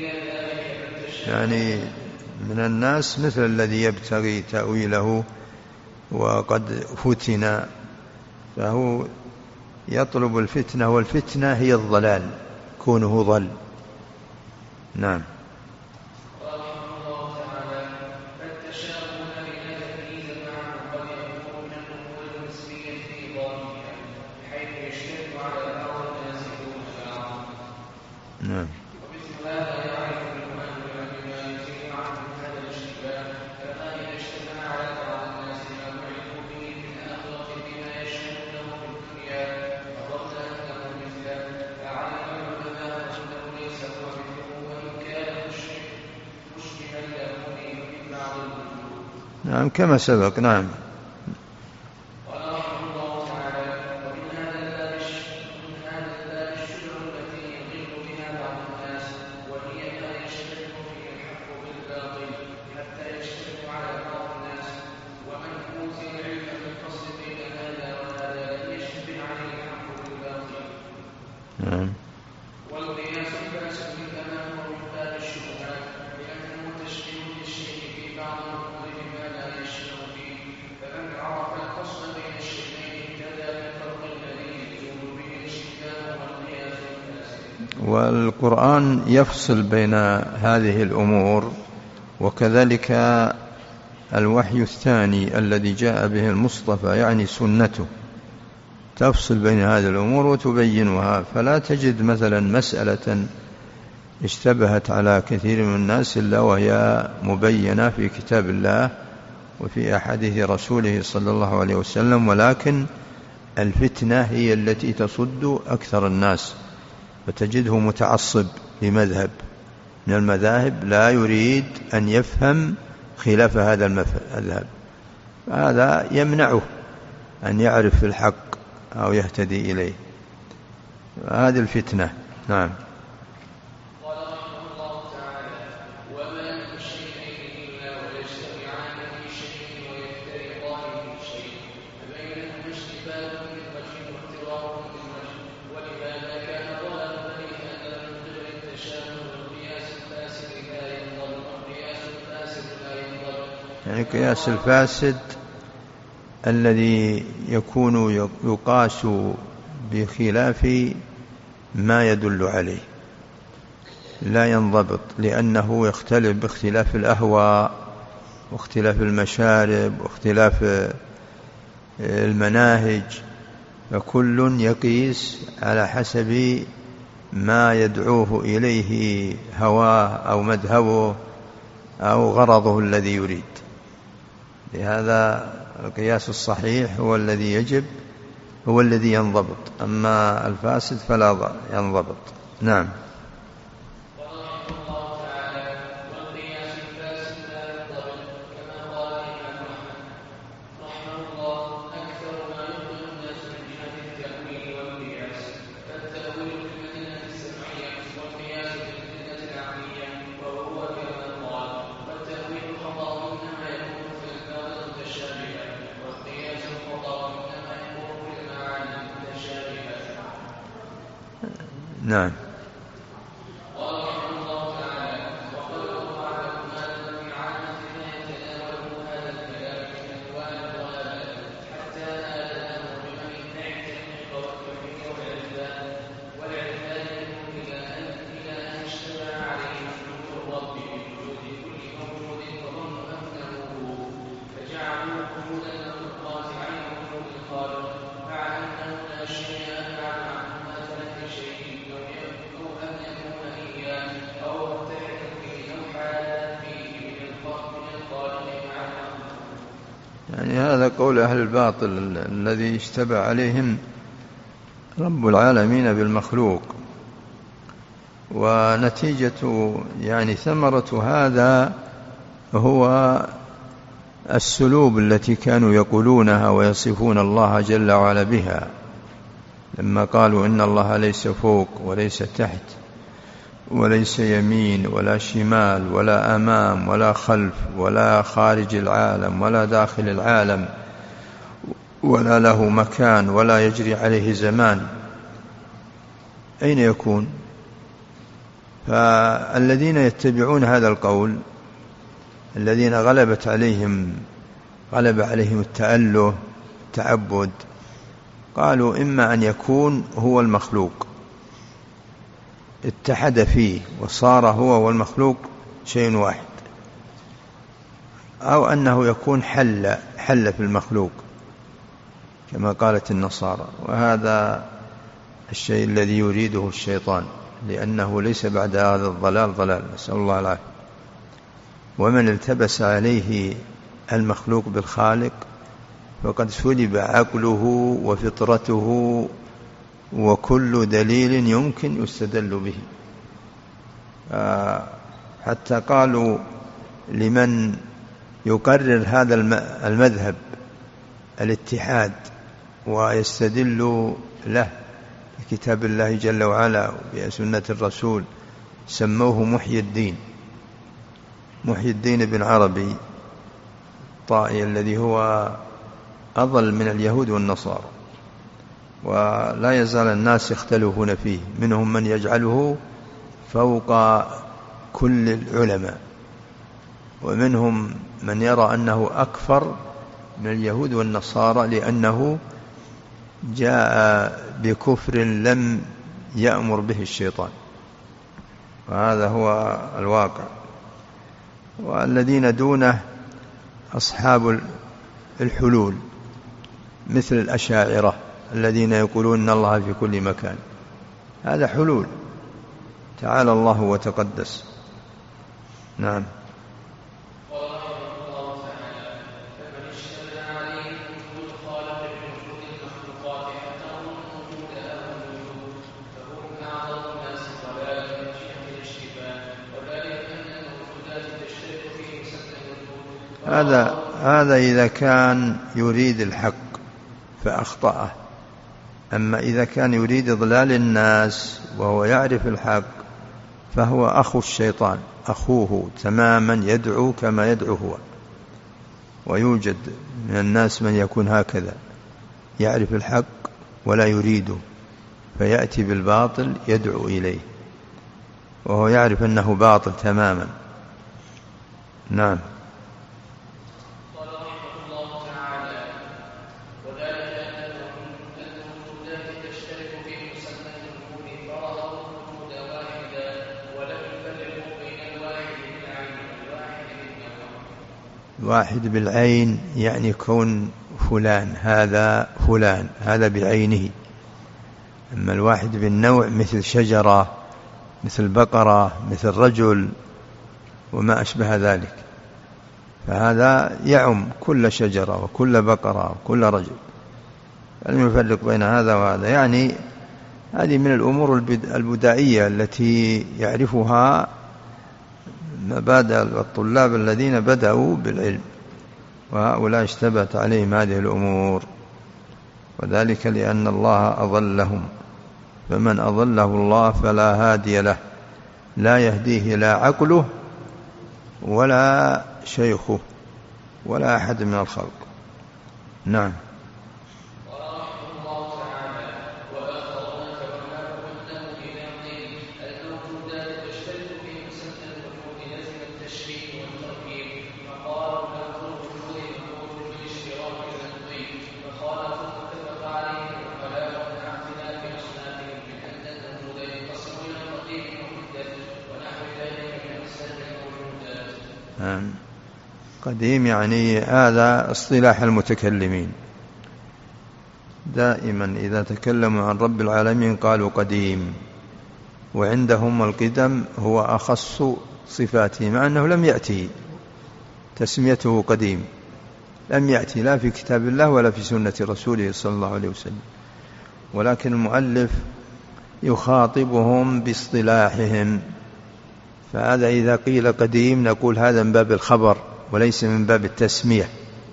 يعني من الناس مثل الذي يبتغي تأويله وقد فتن، فهو يطلب الفتنة، والفتنة هي الضلال، كونه ضل. نعم. نعم. نعم كما سبق. نعم. نعم. والقياس الفاسد كما هو مثال الشبهات، لأنه تشبيه للشيء في بعض الأمور بما لا يشبه فيه، فمن عرف الفصل بين الشيئين اهتدى بالفرق الذي يزول به الاشتباه والقياس الفاسد. والقرآن يفصل بين هذه الأمور، وكذلك الوحي الثاني الذي جاء به المصطفى يعني سنته تفصل بين هذه الأمور وتبينها، فلا تجد مثلا مسألة اشتبهت على كثير من الناس إلا وهي مبينة في كتاب الله وفي أحاديث رسوله صلى الله عليه وسلم، ولكن الفتنة هي التي تصد أكثر الناس، فتجده متعصب لمذهب من المذاهب لا يريد أن يفهم خلاف هذا المذهب، هذا يمنعه أن يعرف الحق أو يهتدي إليه، هذه الفتنة. نعم. قال رحمه الله تعالى: وما من شيئين إلا ويجتمعان في شيء ويفترقان في شيء، فبينهما اشتباه من وجه واختراق من وجه، ولهذا كان ضلال بني آدم من قبل التشابه، والقياس الفاسد لا ينضل، والقياس الفاسد لا ينضل. يعني القياس الفاسد الذي يكون يقاس بخلاف ما يدل عليه لا ينضبط، لأنه يختلف باختلاف الأهواء واختلاف المشارب واختلاف المناهج، فكل يقيس على حسب ما يدعوه إليه هواه أو مذهبه أو غرضه الذي يريد. لهذا القياس الصحيح هو الذي يجب، هو الذي ينضبط، أما الفاسد فلا ينضبط. نعم. نعم. يعني هذا قول أهل الباطل الذي اشتبه عليهم رب العالمين بالمخلوق، ونتيجة يعني ثمرة هذا هو السلوب التي كانوا يقولونها ويصفون الله جل وعلا بها، لما قالوا إن الله ليس فوق وليس تحت وليس يمين ولا شمال ولا أمام ولا خلف ولا خارج العالم ولا داخل العالم ولا له مكان ولا يجري عليه زمان، أين يكون؟ فالذين يتبعون هذا القول الذين غلبت عليهم غلب عليهم التأله التعبد، قالوا إما أن يكون هو المخلوق اتحد فيه وصار هو والمخلوق شيء واحد، أو أنه يكون حل حل في المخلوق كما قالت النصارى، وهذا الشيء الذي يريده الشيطان، لأنه ليس بعد هذا الضلال ضلال، نسأل الله العافية. ومن التبس عليه المخلوق بالخالق فقد سلب عقله وفطرته وكل دليل يمكن يستدل به. حتى قالوا لمن يقرر هذا المذهب الاتحاد ويستدل له بكتاب الله جل وعلا وبسنة الرسول سموه محي الدين، محي الدين بن عربي الطائي الذي هو أضل من اليهود والنصارى، ولا يزال الناس يختلفون فيه، منهم من يجعله فوق كل العلماء، ومنهم من يرى أنه أكفر من اليهود والنصارى لأنه جاء بكفر لم يأمر به الشيطان، وهذا هو الواقع. والذين دونه أصحاب الحلول مثل الأشاعرة الذين يقولون إن الله في كل مكان، هذا حلول، تعالى الله وتقدس. نعم. هذا هذا إذا كان يريد الحق فأخطأه، أما إذا كان يريد إضلال الناس وهو يعرف الحق فهو أخو الشيطان، أخوه تماما، يدعو كما يدعو هو. ويوجد من الناس من يكون هكذا، يعرف الحق ولا يريده فيأتي بالباطل يدعو إليه وهو يعرف أنه باطل تماما. نعم. واحد بالعين يعني كون فلان، هذا فلان، هذا بعينه. أما الواحد بالنوع مثل شجرة، مثل بقرة، مثل رجل وما أشبه ذلك، فهذا يعم كل شجرة وكل بقرة وكل رجل، لم يفرق بين هذا وهذا. يعني هذه من الأمور البدائية التي يعرفها مبادئ الطلاب الذين بدأوا بالعلم، وهؤلاء اشتبهت عليهم هذه الأمور، وذلك لأن الله أضلهم، فمن أضله الله فلا هادي له، لا يهديه لا عقله ولا شيخه ولا أحد من الخلق. نعم. قديم يعني هذا اصطلاح المتكلمين، دائما إذا تكلموا عن رب العالمين قالوا قديم، وعندهم القدم هو أخص صفاته، مع أنه لم يأتي تسميته قديم، لم يأتي لا في كتاب الله ولا في سنة رسوله صلى الله عليه وسلم، ولكن المؤلف يخاطبهم باصطلاحهم، فهذا إذا قيل قديم نقول هذا من باب الخبر وليس من باب التسمية.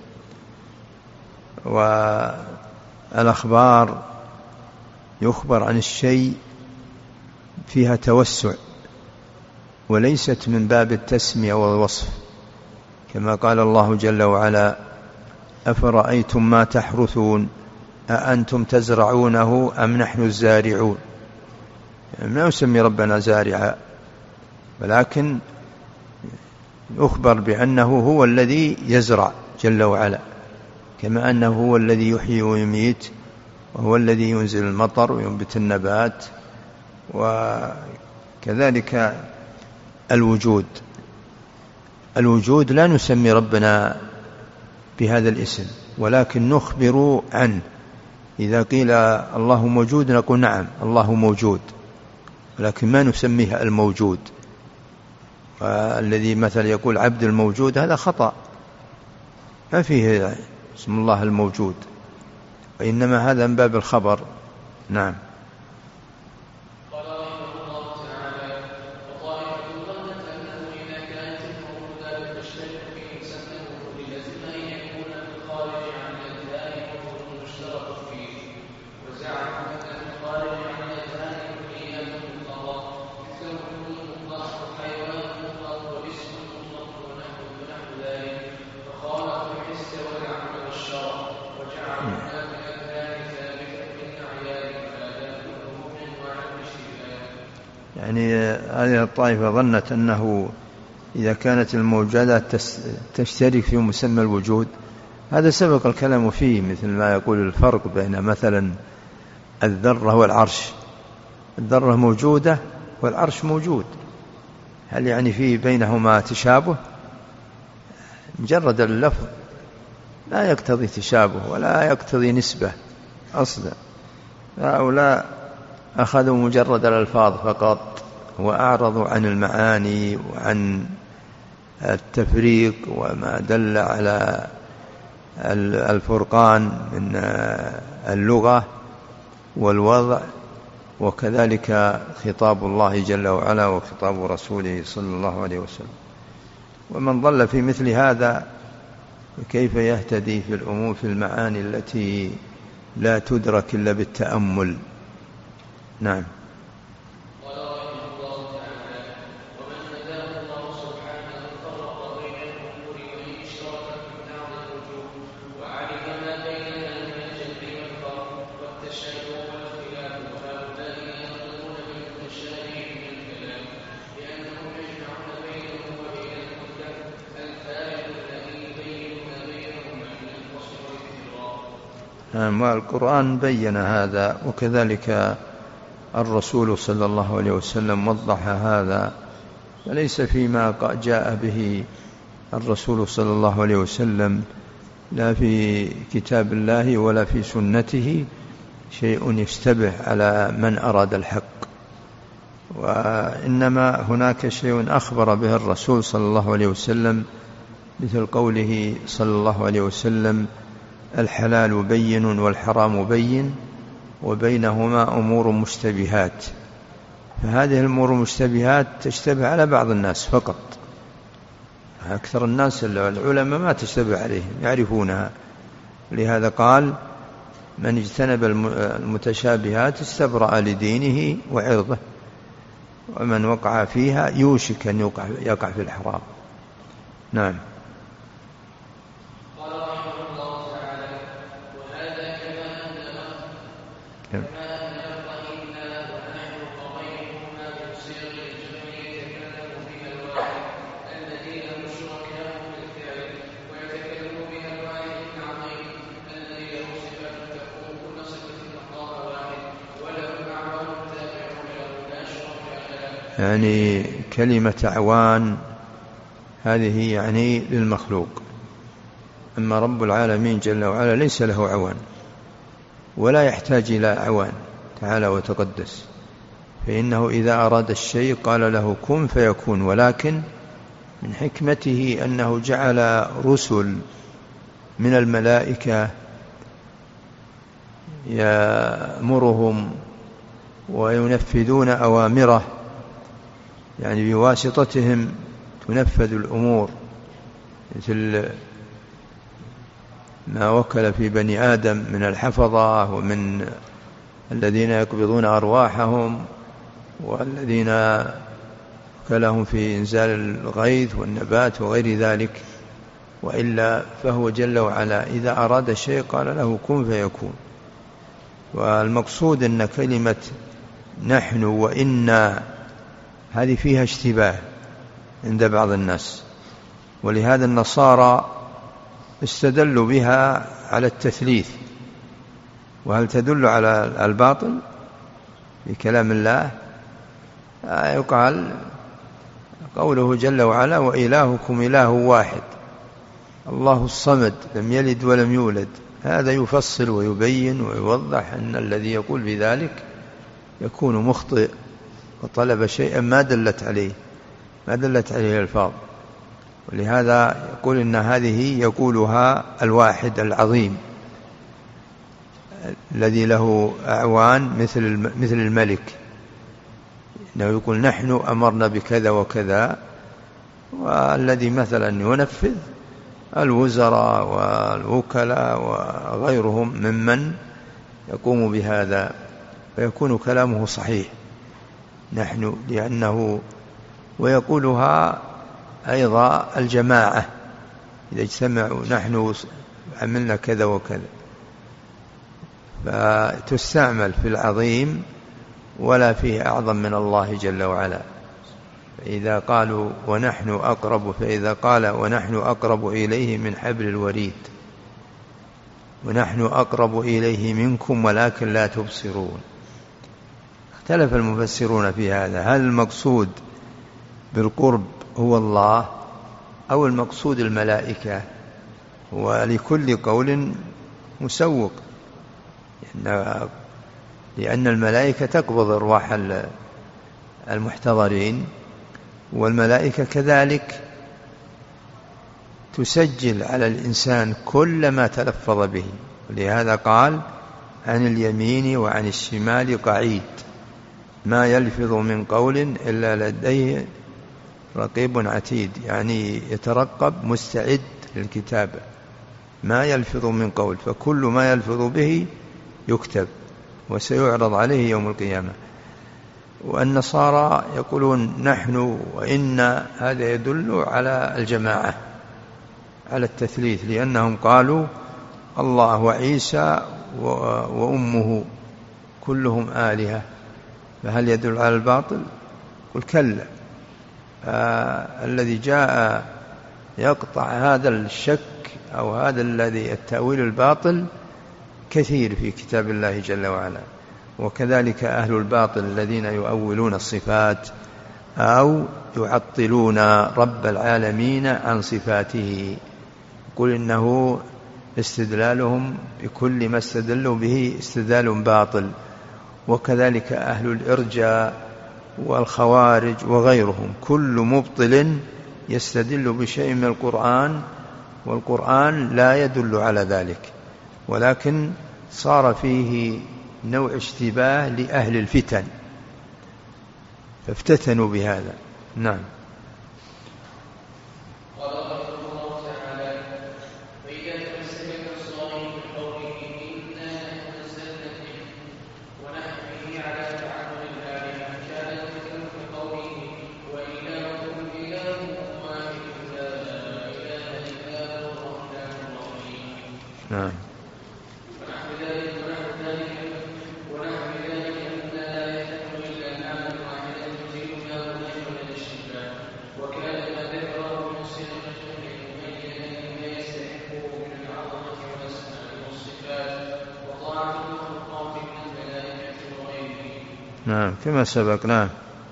والأخبار يخبر عن الشيء فيها توسع وليست من باب التسمية والوصف، كما قال الله جل وعلا: أفرأيتم ما تحرثون أأنتم تزرعونه أم نحن الزارعون. يعني لا يسمي ربنا زارعا، ولكن يخبر بأنه هو الذي يزرع جل وعلا، كما أنه هو الذي يحيي ويميت، وهو الذي ينزل المطر وينبت النبات، وكذلك الوجود. الوجود لا نسمي ربنا بهذا الاسم، ولكن نخبر عنه. إذا قيل الله موجود نقول نعم الله موجود، ولكن ما نسميه الموجود. والذي مثلا يقول عبد الموجود هذا خطأ، ما فيه اسم الله الموجود، وإنما هذا من باب الخبر. نعم. يعني هذه الطائفة ظنت أنه إذا كانت الموجودات تشترك في مسمى الوجود، هذا سبق الكلام فيه، مثل ما يقول الفرق بين مثلا الذرة والعرش. الذرة موجودة والعرش موجود، هل يعني فيه بينهما تشابه؟ مجرد اللفظ لا يقتضي تشابه ولا يقتضي نسبة أصلا. هؤلاء أخذوا مجرد الألفاظ فقط، وأعرضوا عن المعاني وعن التفريق وما دل على الفرقان من اللغة والوضع، وكذلك خطاب الله جل وعلا وخطاب رسوله صلى الله عليه وسلم. ومن ضل في مثل هذا كيف يهتدي في الأمور في المعاني التي لا تدرك إلا بالتأمل. نعم. القرآن بين هذا، وكذلك الرسول صلى الله عليه وسلم وضح هذا، فليس فيما جاء به الرسول صلى الله عليه وسلم لا في كتاب الله ولا في سنته شيء يشتبه على من أراد الحق، وإنما هناك شيء أخبر به الرسول صلى الله عليه وسلم، مثل قوله صلى الله عليه وسلم: الحلال بين والحرام بين وبينهما أمور مشتبهات. فهذه الأمور المشتبهات تشتبه على بعض الناس فقط، أكثر الناس العلماء ما تشتبه عليهم، يعرفونها. لهذا قال: من اجتنب المتشابهات استبرأ لدينه وعرضه، ومن وقع فيها يوشك أن يقع, يقع في الحرام. نعم. يعني كلمة أعوان هذه يعني للمخلوق، أما رب العالمين جل وعلا ليس له عوان ولا يحتاج إلى عوان تعالى وتقدس، فإنه إذا أراد الشيء قال له كن فيكون. ولكن من حكمته أنه جعل رسل من الملائكة يأمرهم وينفذون أوامره، يعني بواسطتهم تنفذ الأمور، مثل ما وكل في بني آدم من الحفظة ومن الذين يقبضون أرواحهم، والذين وكلهم في إنزال الغيث والنبات وغير ذلك. وإلا فهو جل وعلا إذا أراد شيء قال له كن فيكون. والمقصود أن كلمة نحن وإنا هذه فيها اشتباه عند بعض الناس، ولهذا النصارى استدلوا بها على التثليث. وهل تدل على الباطل في كلام الله؟ يقال قوله جل وعلا وإلهكم إله واحد الله الصمد لم يلد ولم يولد، هذا يفصل ويبين ويوضح أن الذي يقول بذلك يكون مخطئ وطلب شيئا ما دلت عليه ما دلت عليه الألفاظ. ولهذا يقول إن هذه يقولها الواحد العظيم الذي له أعوان مثل مثل الملك، إنه يقول نحن أمرنا بكذا وكذا، والذي مثلا ينفذ الوزراء والوكلاء وغيرهم ممن يقوم بهذا، فيكون كلامه صحيح نحن لأنه. ويقولها أيضا الجماعة إذا اجتمعوا نحن عملنا كذا وكذا، فتستعمل في العظيم ولا فيه أعظم من الله جل وعلا. فإذا قالوا ونحن أقرب فإذا قال ونحن أقرب إليه من حبل الوريد ونحن أقرب إليه منكم ولكن لا تبصرون. اختلف المفسرون في هذا، هل المقصود بالقرب هو الله أو المقصود الملائكة؟ ولكل قول مسوق، لأن الملائكة تقبض أرواح المحتضرين، والملائكة كذلك تسجل على الإنسان كل ما تلفظ به. ولهذا قال عن اليمين وعن الشمال قعيد ما يلفظ من قول إلا لديه رقيب عتيد، يعني يترقب مستعد للكتابة، ما يلفظ من قول، فكل ما يلفظ به يكتب وسيعرض عليه يوم القيامة. والنصارى يقولون نحن وإن، هذا يدل على الجماعة على التثليث، لأنهم قالوا الله وعيسى وأمه كلهم آلهة، فهل يدل على الباطل؟ قل كلا. الذي جاء يقطع هذا الشك أو هذا الذي التأويل الباطل كثير في كتاب الله جل وعلا. وكذلك أهل الباطل الذين يؤولون الصفات أو يعطلون رب العالمين عن صفاته، قل إنه استدلالهم بكل ما استدلوا به استدلال باطل. وكذلك أهل الإرجاء والخوارج وغيرهم، كل مبطل يستدل بشيء من القرآن والقرآن لا يدل على ذلك، ولكن صار فيه نوع اشتباه لأهل الفتن فافتتنوا بهذا. نعم. نعم. نعم كما سبق. نعم.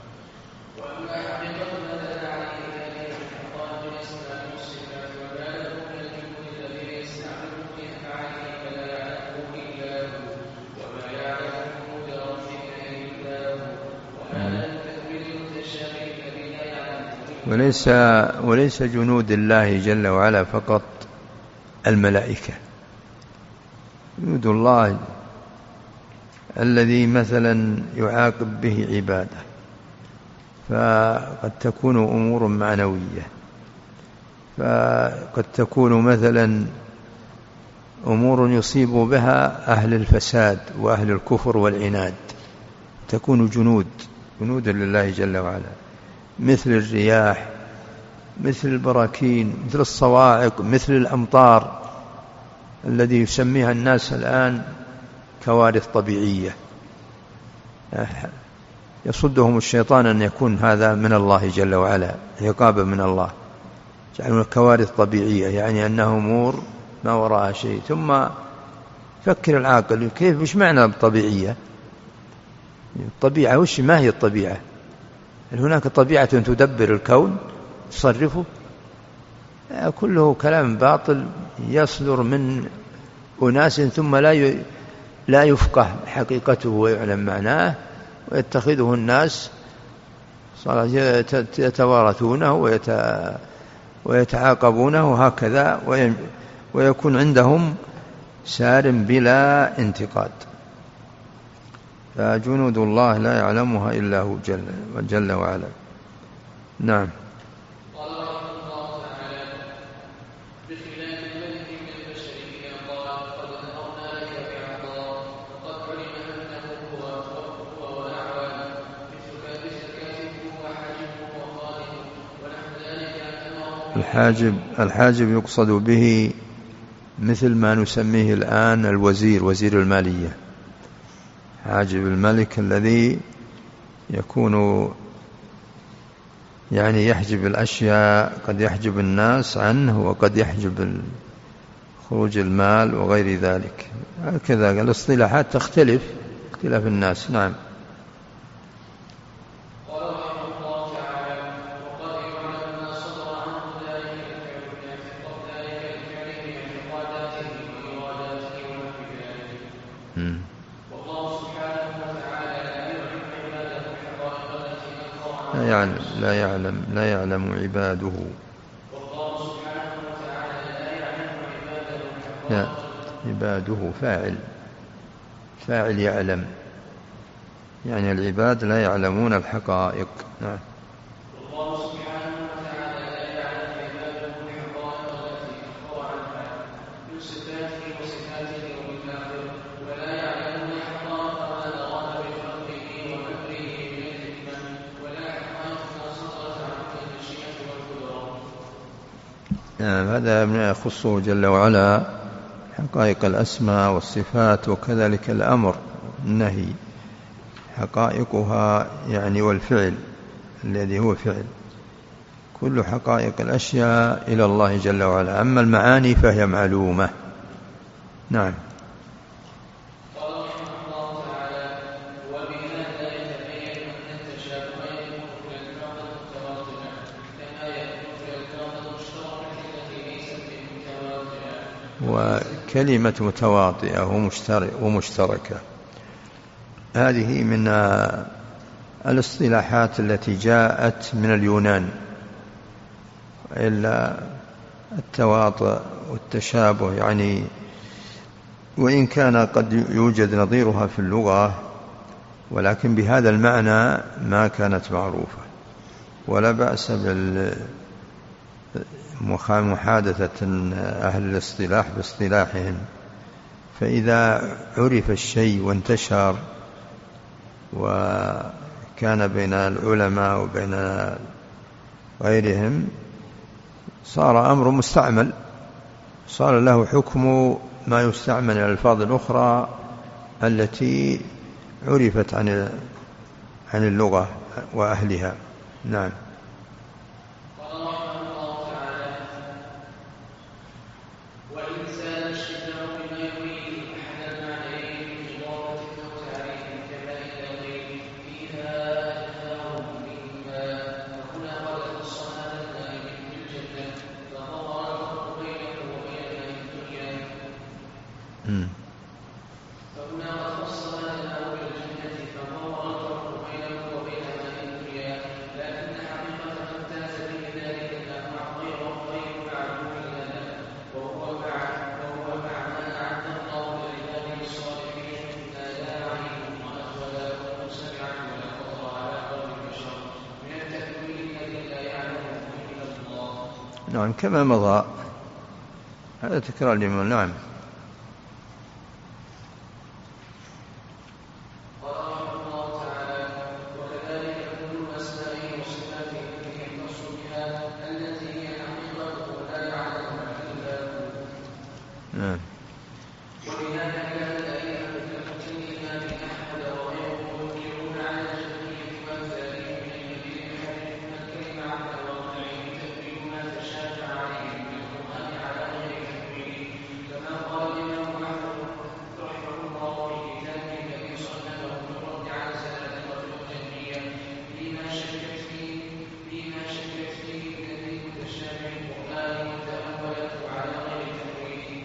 وليس وليس جنود الله جل وعلا فقط الملائكة، جنود الله الذي مثلا يعاقب به عباده، فقد تكون أمور معنوية، فقد تكون مثلا أمور يصيب بها أهل الفساد وأهل الكفر والعناد، تكون جنود جنود لله جل وعلا، مثل الرياح، مثل البراكين، مثل الصواعق، مثل الأمطار الذي يسميها الناس الآن كوارث طبيعية، يصدهم الشيطان أن يكون هذا من الله جل وعلا، عقابا من الله، جعلوا كوارث طبيعية، يعني أنها أمور ما وراءها شيء. ثم فكر العاقل كيف، وش معنى الطبيعية؟ الطبيعة وش، ما هي الطبيعة؟ هل هناك طبيعة تدبر الكون تصرفه؟ كله كلام باطل يصدر من أناس ثم لا لا يفقه حقيقته ويعلم معناه، ويتخذه الناس يتوارثونه ويتعاقبونه هكذا، ويكون عندهم سار بلا انتقاد. فجنود الله لا يعلمها إلا هو جل, جل وعلا. نعم. الحاجب الحاجب يقصد به مثل ما نسميه الآن الوزير، وزير المالية، حاجب الملك الذي يكون يعني يحجب الأشياء، قد يحجب الناس عنه وقد يحجب خروج المال وغير ذلك. هكذا الاصطلاحات تختلف اختلاف الناس. نعم. لا يعلم لا يعلم لا يعلم عباده. لا، عباده فاعل فاعل يعلم، يعني العباد لا يعلمون الحقائق. نعم. هذا ما يخصه جل وعلا حقائق الأسماء والصفات، وكذلك الأمر النهي حقائقها يعني، والفعل الذي هو فعل، كل حقائق الأشياء إلى الله جل وعلا. أما المعاني فهي معلومة. نعم. وكلمة متواطئة ومشتركة هذه من الاصطلاحات التي جاءت من اليونان، إلا التواطؤ والتشابه يعني، وإن كان قد يوجد نظيرها في اللغة، ولكن بهذا المعنى ما كانت معروفة. ولا بأس بمحادثة أهل الاصطلاح باصطلاحهم، فإذا عرف الشيء وانتشر وكان بين العلماء وبين غيرهم صار أمر مستعمل، صار له حكم ما يستعمل الألفاظ الأخرى التي عرفت عن عن اللغة وأهلها. نعم. نعم كما مضى هذا تكرار لمن. نعم. نعم.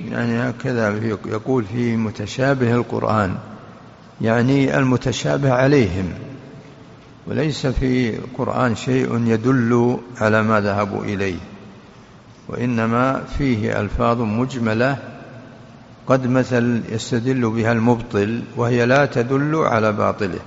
يعني هكذا يقول في متشابه القرآن، يعني المتشابه عليهم، وليس في القرآن شيء يدل على ما ذهبوا إليه، وإنما فيه ألفاظ مجملة قد مثل يستدل بها المبطل وهي لا تدل على باطله،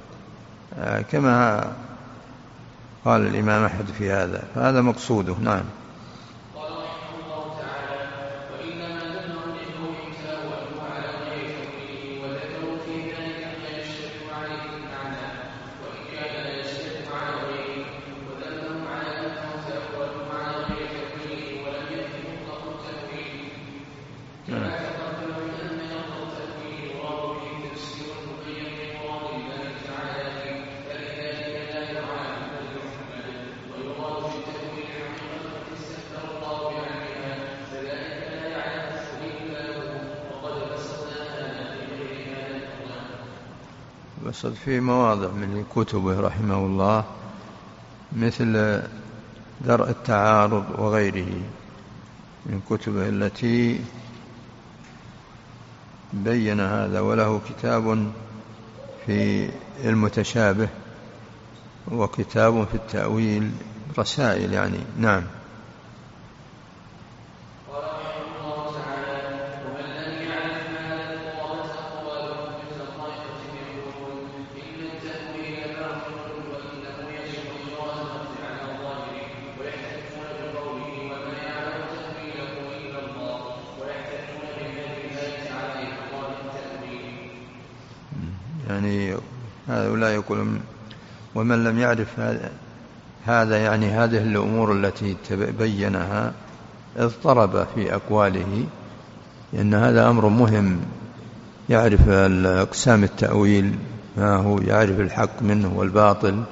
كما قال الإمام أحمد في هذا، فهذا مقصوده. نعم. قال رحمه الله تعالى: وإنما ذمهم لقوم تأولوا على غير تأويله وذكروا في ذلك ما يشتبه عليه المعنى وإن كان لا يشتبه على غيره، وذمهم على أنهم تأولوا على غير تأويله ولم يأتي مطلق التأويل، كما تقدم من أن لفظ التأويل يراد به التفسير المبين لمراد الله تعالى فيه، فلذلك لا يعلم بل يحمل، ويراد بالتأويل حقيقة استثنى الله بعلمها، فذلك لا يعلمه إلا هو، وقد بسطنا هذا في غير هذا الأمر. بسط في مواضع من كتبه رحمه الله مثل درء التعارض وغيره من كتبه التي بين هذا، وله كتاب في المتشابه وكتاب في التأويل، رسائل يعني. نعم. قال رحمه الله تعالى: ومن لم يعرف ما قالت أقوالهم مثل طائفة يقولون إن التأويل باطل وإنه يجب إجراء النقد على ظاهره، ويحتجون بقوله وما يعلم تأويله إلا الله، ويحتجون بهذه الآية على إبطال التأويل. يعني هؤلاء يقولون ومن لم يعرف هذا، يعني هذه الأمور التي بينها اضطرب في أقواله، لأن هذا أمر مهم، يعرف أقسام التأويل ما هو، يعرف الحق منه والباطل،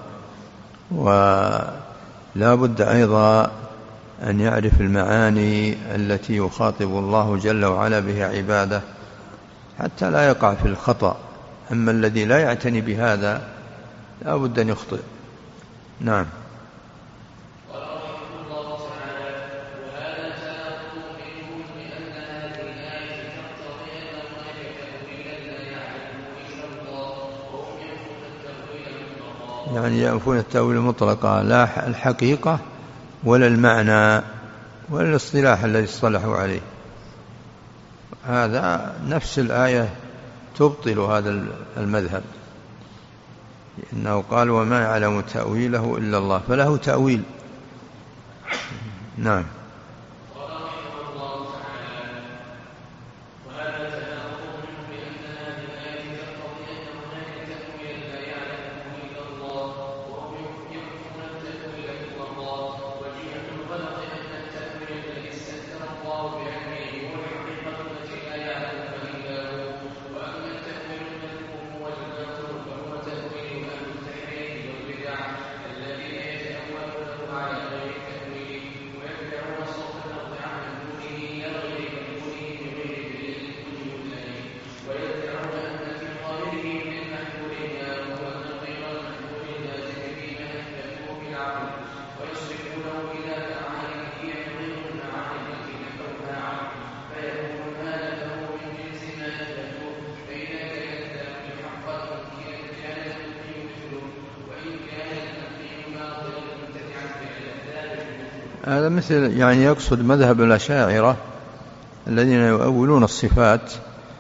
ولا بد أيضا أن يعرف المعاني التي يخاطب الله جل وعلا بها عباده حتى لا يقع في الخطأ. أما الذي لا يعتني بهذا لا بد أن يخطئ. نعم. قال رحمه الله تعالى: وهذا تناقض منهم لأن هذه الآية تقتضي أن هناك تأويلا لا يعلمه إلا الله، وهم ينفون التأويل مطلقا. يعني ينفون التأويل مطلقا، لا الحقيقة ولا المعنى ولا الاصطلاح الذي اصطلحوا عليه. هذا نفس الآية تبطل هذا المذهب، إنه قال وما يعلم تأويله إلا الله، فله تأويل. نعم. قال رحمه الله تعالى: وهذا تناقض منهم بأن هذه الآية تقتضي أن هناك تأويلا لا يعلمه إلا الله، وهم ينفون التأويل مطلقا، وجهة الغلط أن التأويل الذي استأثر الله بعلمه هو الحقيقة التي لا يعلمها إلا هو، وأما التأويل المذموم والباطل فهو تأويل أهل التحريف والبدع الذين يتأولونه على غير تأويله، ويتبعون صوت الأرض عن مدلوله إلى غير مدلوله بغير دليل وجه ذلك، ويدعون أن في ظاهره من المحمول ما هو نقيض المحمول اللازم فيما أثبتوه بالعقل، ويصرفونه إلى معاني يحضر المعاني التي نفوها عنه، فيكون هذا له من جنس ما أثبتوه، فإذا كان التأويل حقا كان المنفي مثله، وإن كان المنفي باطلا مبتدعا فعل ذلك مثله. هذا مثل يعني يقصد مذهب الأشاعرة الذين يؤولون الصفات،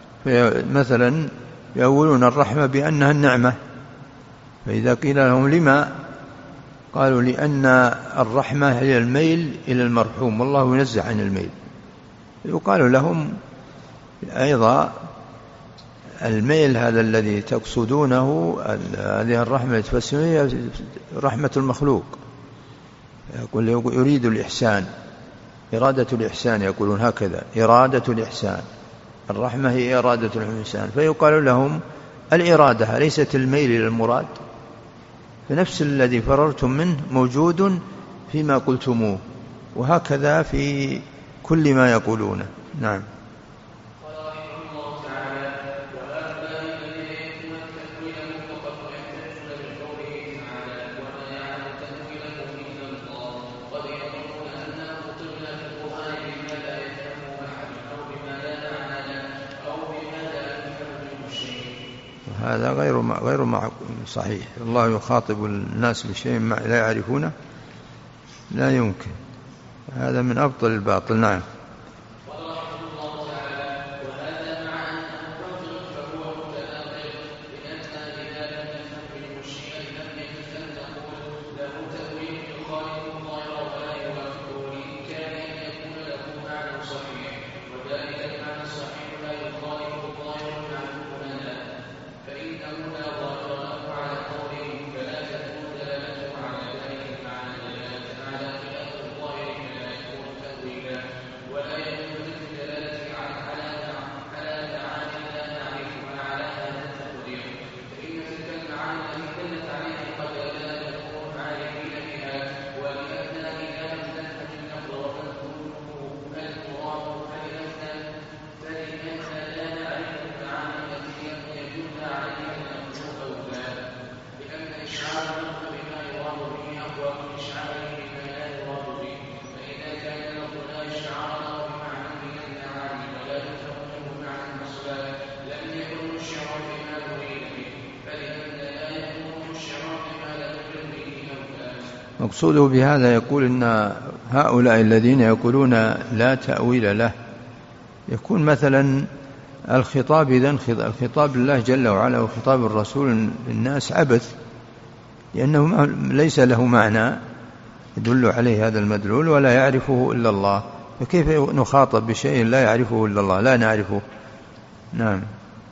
مثلا يؤولون الرحمة بأنها النعمة، فإذا قيل لهم لما، قالوا لأن الرحمة هي الميل إلى المرحوم والله ينزه عن الميل. يقال لهم أيضا الميل هذا الذي تقصدونه، هذه الرحمة تفسرون هي رحمة المخلوق، يقول يريد الإحسان، إرادة الإحسان، يقولون هكذا إرادة الإحسان، الرحمة هي إرادة الإحسان، فيقال لهم الإرادة ليست الميل إلى المراد، فنفس الذي فررتم منه موجود فيما قلتموه، وهكذا في كل ما يقولونه. نعم. قال رحمه الله تعالى: وهؤلاء الذين يكتمون التأويل مطلقا ويحتجون بقوله تعالى وما يعلم تأويله إلا الله، قد يظنون أنهم قبل في القرآن بما لا يفهمه أحد أو بما لا هذا غير غير صحيح. الله يخاطب الناس بشيء ما لا يعرفونه، لا يمكن، هذا من أبطل الباطل. نعم. مقصوده بهذا يقول إن هؤلاء الذين يقولون لا تأويل له، يكون مثلا الخطاب إذن الخطاب لله جل وعلا وخطاب الرسول للناس عبث، لأنه ليس له معنى يدل عليه هذا المدلول ولا يعرفه إلا الله، فكيف نخاطب بشيء لا يعرفه إلا الله، لا نعرفه. نعم.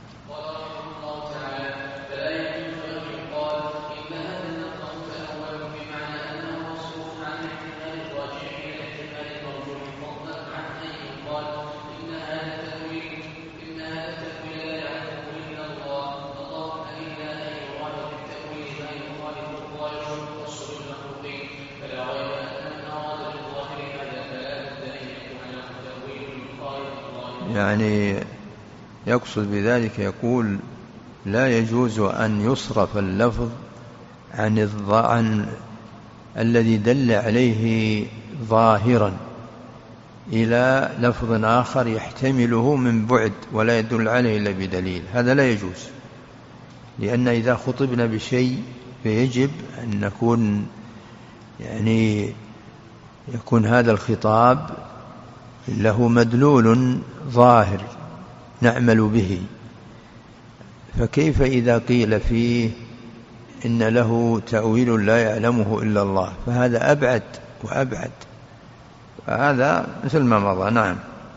يعني يقصد بذلك يقول لا يجوز أن يصرف اللفظ عن, الض... عن الذي دل عليه ظاهرا إلى لفظ آخر يحتمله من بعد ولا يدل عليه إلا بدليل، هذا لا يجوز، لأن إذا خطبنا بشيء فيجب أن نكون يعني يكون هذا الخطاب له مدلول ظاهر نعمل به، فكيف إذا قيل فيه إن له تأويل لا يعلمه إلا الله، فهذا أبعد وأبعد، فهذا مثل ما مضى. نعم.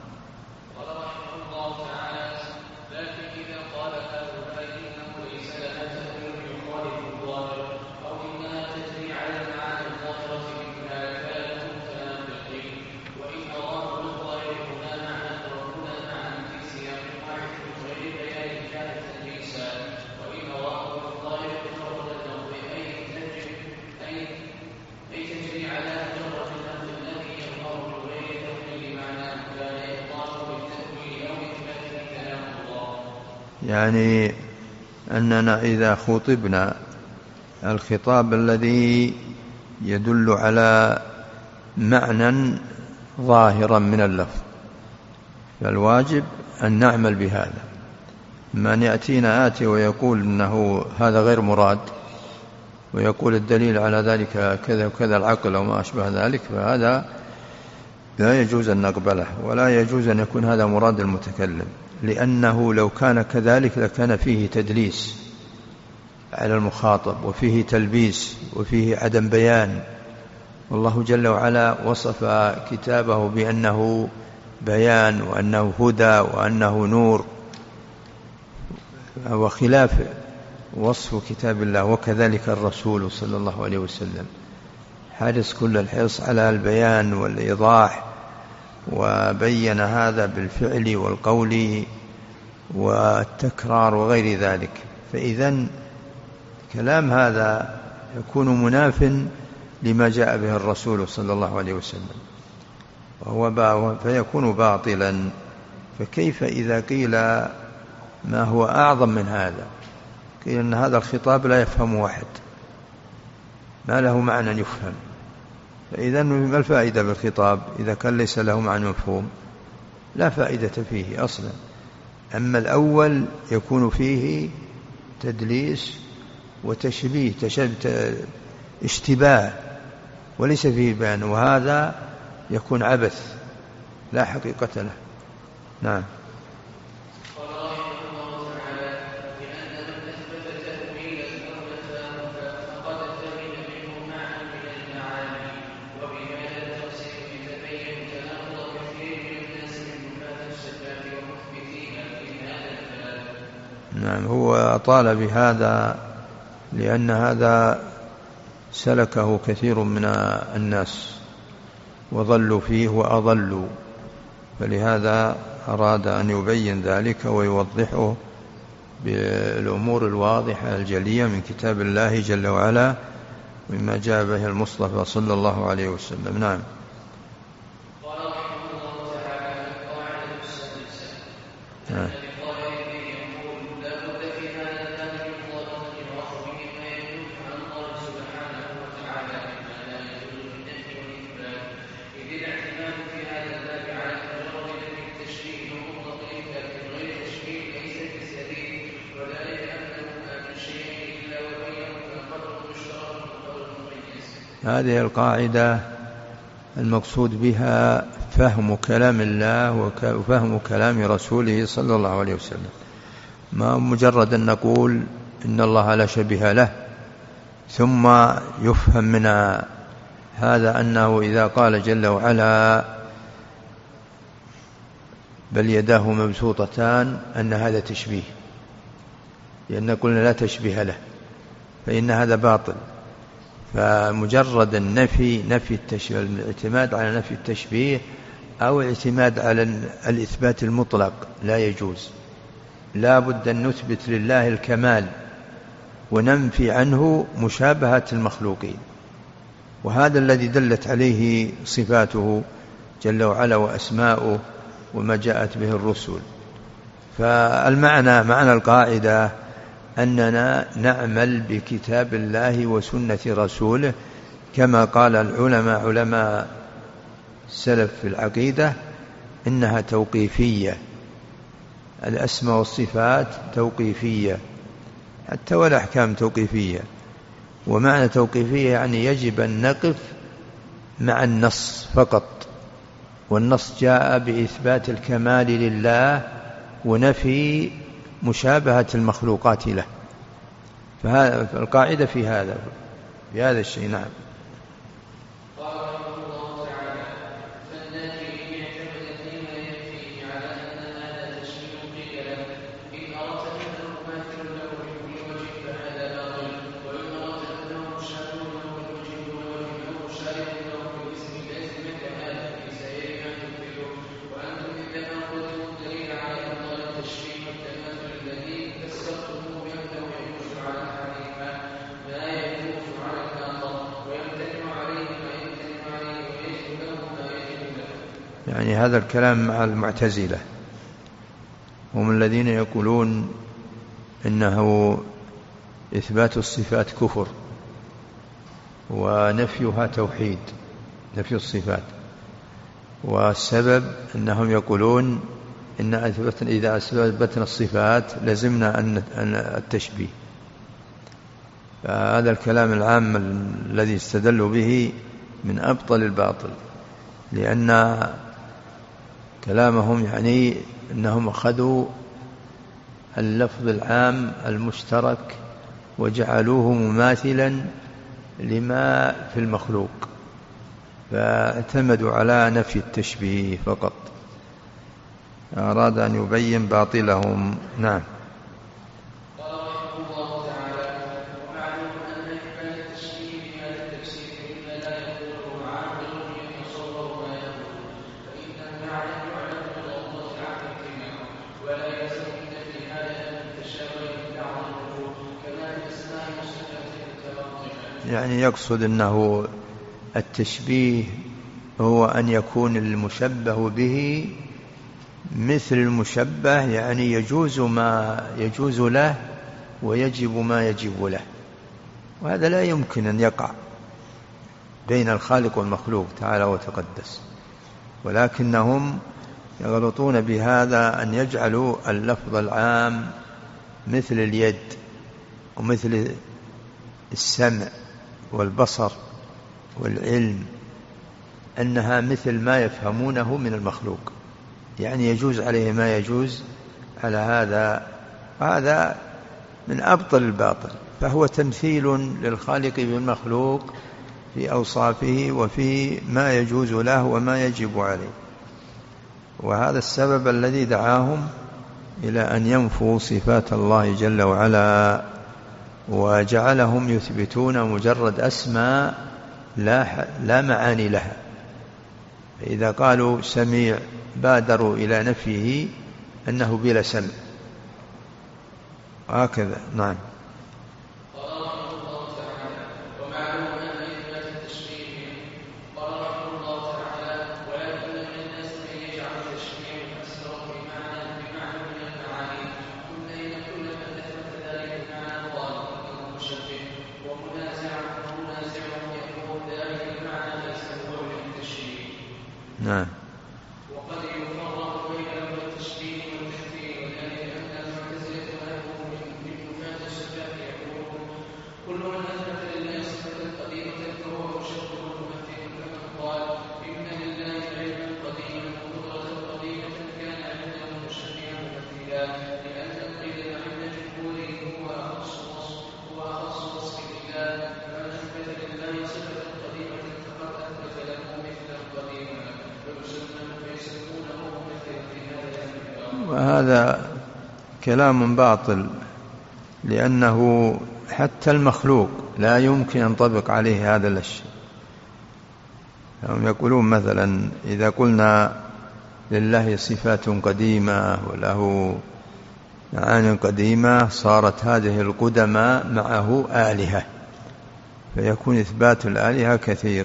يعني أننا إذا خطبنا الخطاب الذي يدل على معنى ظاهرا من اللفظ فالواجب أن نعمل بهذا. من يأتينا آتي ويقول إنه هذا غير مراد ويقول الدليل على ذلك كذا وكذا العقل وما أشبه ذلك، فهذا لا يجوز أن نقبله، ولا يجوز أن يكون هذا مراد المتكلم، لأنه لو كان كذلك لكان فيه تدليس على المخاطب وفيه تلبيس وفيه عدم بيان. والله جل وعلا وصف كتابه بأنه بيان وأنه هدى وأنه نور، وخلاف وصف كتاب الله. وكذلك الرسول صلى الله عليه وسلم حرص كل الحرص على البيان والإيضاح، وبين هذا بالفعل والقول والتكرار وغير ذلك. فإذن كلام هذا يكون مناف لما جاء به الرسول صلى الله عليه وسلم، وهو فيكون باطلا. فكيف إذا قيل ما هو أعظم من هذا، قيل أن هذا الخطاب لا يفهمه أحد، ما له معنى يفهم، فإذا ما الفائدة بالخطاب إذا كان ليس له معنى مفهوم؟ لا فائدة فيه أصلا. أما الأول يكون فيه تدليس وتشبيه اشتباه وليس فيه بيان، وهذا يكون عبث لا حقيقة له. نعم. نعم، هو طال بهذا لأن هذا سلكه كثير من الناس وضلوا فيه وأضلوا، فلهذا أراد أن يبين ذلك ويوضحه بالأمور الواضحة الجلية من كتاب الله جل وعلا مما جاء به المصطفى صلى الله عليه وسلم. نعم. نعم. هذه القاعدة المقصود بها فهم كلام الله وفهم كلام رسوله صلى الله عليه وسلم، ما مجرد أن نقول إن الله لا شبيه له ثم يفهم من هذا أنه إذا قال جل وعلا بل يداه مبسوطتان أن هذا تشبيه، لأن قلنا لا تشبيه له فإن هذا باطل. فمجرد النفي نفي التشبيه، الاعتماد على نفي التشبيه أو الاعتماد على الإثبات المطلق لا يجوز، لا بد أن نثبت لله الكمال وننفي عنه مشابهة المخلوقين، وهذا الذي دلت عليه صفاته جل وعلا وأسماؤه وما جاءت به الرسل. فالمعنى معنى القاعدة أننا نعمل بكتاب الله وسنة رسوله كما قال العلماء علماء السلف في العقيدة إنها توقيفية، الأسماء والصفات توقيفية حتى والأحكام توقيفية. ومعنى توقيفية يعني يجب أن نقف مع النص فقط، والنص جاء بإثبات الكمال لله ونفي مشابهة المخلوقات له. فالقاعدة في هذا في هذا الشيء. نعم. يعني هذا الكلام مع المعتزلة، هم الذين يقولون إنه إثبات الصفات كفر ونفيها توحيد، نفي الصفات. والسبب أنهم يقولون إن إذا أثبتنا الصفات لزمنا أن التشبيه. فهذا الكلام العام الذي استدلوا به من أبطل الباطل، لأن كلامهم يعني أنهم أخذوا اللفظ العام المشترك وجعلوه مماثلا لما في المخلوق، فاعتمدوا على نفي التشبيه فقط. أراد أن يبين باطلهم. نعم. يعني يقصد أنه التشبيه هو أن يكون المشبه به مثل المشبه، يعني يجوز ما يجوز له ويجب ما يجب له، وهذا لا يمكن أن يقع بين الخالق والمخلوق تعالى وتقدس. ولكنهم يغلطون بهذا أن يجعلوا اللفظ العام مثل اليد، ومثل السمع والبصر والعلم، أنها مثل ما يفهمونه من المخلوق، يعني يجوز عليه ما يجوز على هذا. هذا من أبطل الباطل، فهو تمثيل للخالق بالمخلوق في أوصافه وفي ما يجوز له وما يجب عليه. وهذا السبب الذي دعاهم إلى أن ينفوا صفات الله جل وعلا، وجعلهم يثبتون مجرد أسماء لا, لا معاني لها. فإذا قالوا سميع بادروا إلى نفيه أنه بلا سمع، هكذا. نعم. نعم. وقد يفرق بين التشبيه والتمثيل، وذلك أن المعتزلة ونحوهم من نفاة الصفات يقولون كل من أثبت لله صفة قديمة فهو مشبه ممثل، كما قال إن لله علما قديما وقدرة قديمة كان عنده مشبها ممثلا، لأن القدم عند جمهوره هو أخص وصف هو أخص وصف لله، فمن أثبت لله صفة قديمة فقد أثبت له مثلا قديما. وهذا كلام باطل، لأنه حتى المخلوق لا يمكن أن ينطبق عليه هذا الشيء. هم يقولون مثلا إذا قلنا لله صفات قديمة وله معاني قديمة صارت هذه القدماء معه آلهة، فيكون إثبات الآلهة كثير.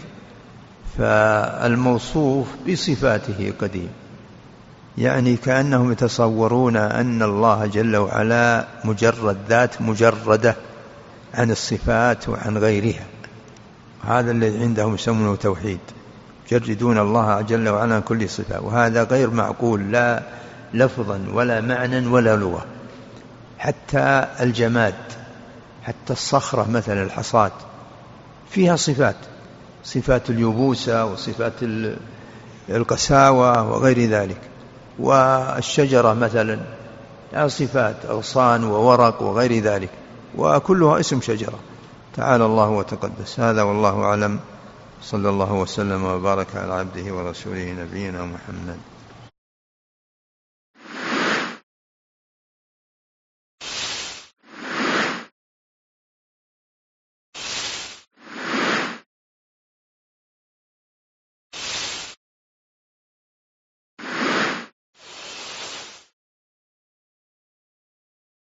فالموصوف بصفاته قديم، يعني كأنهم يتصورون أن الله جل وعلا مجرد ذات مجردة عن الصفات وعن غيرها. هذا الذي عندهم يسمونه توحيد، يجردون الله جل وعلا عن كل صفة، وهذا غير معقول لا لفظا ولا معنى ولا لغة. حتى الجماد، حتى الصخرة مثلا الحصاة فيها صفات، صفات اليبوسة وصفات القساوة وغير ذلك. والشجرة مثلا صفات أغصان وورق وغير ذلك، وكلها اسم شجرة. تعالى الله وتقدس. هذا والله أعلم، صلى الله وسلم وبارك على عبده ورسوله نبينا محمد.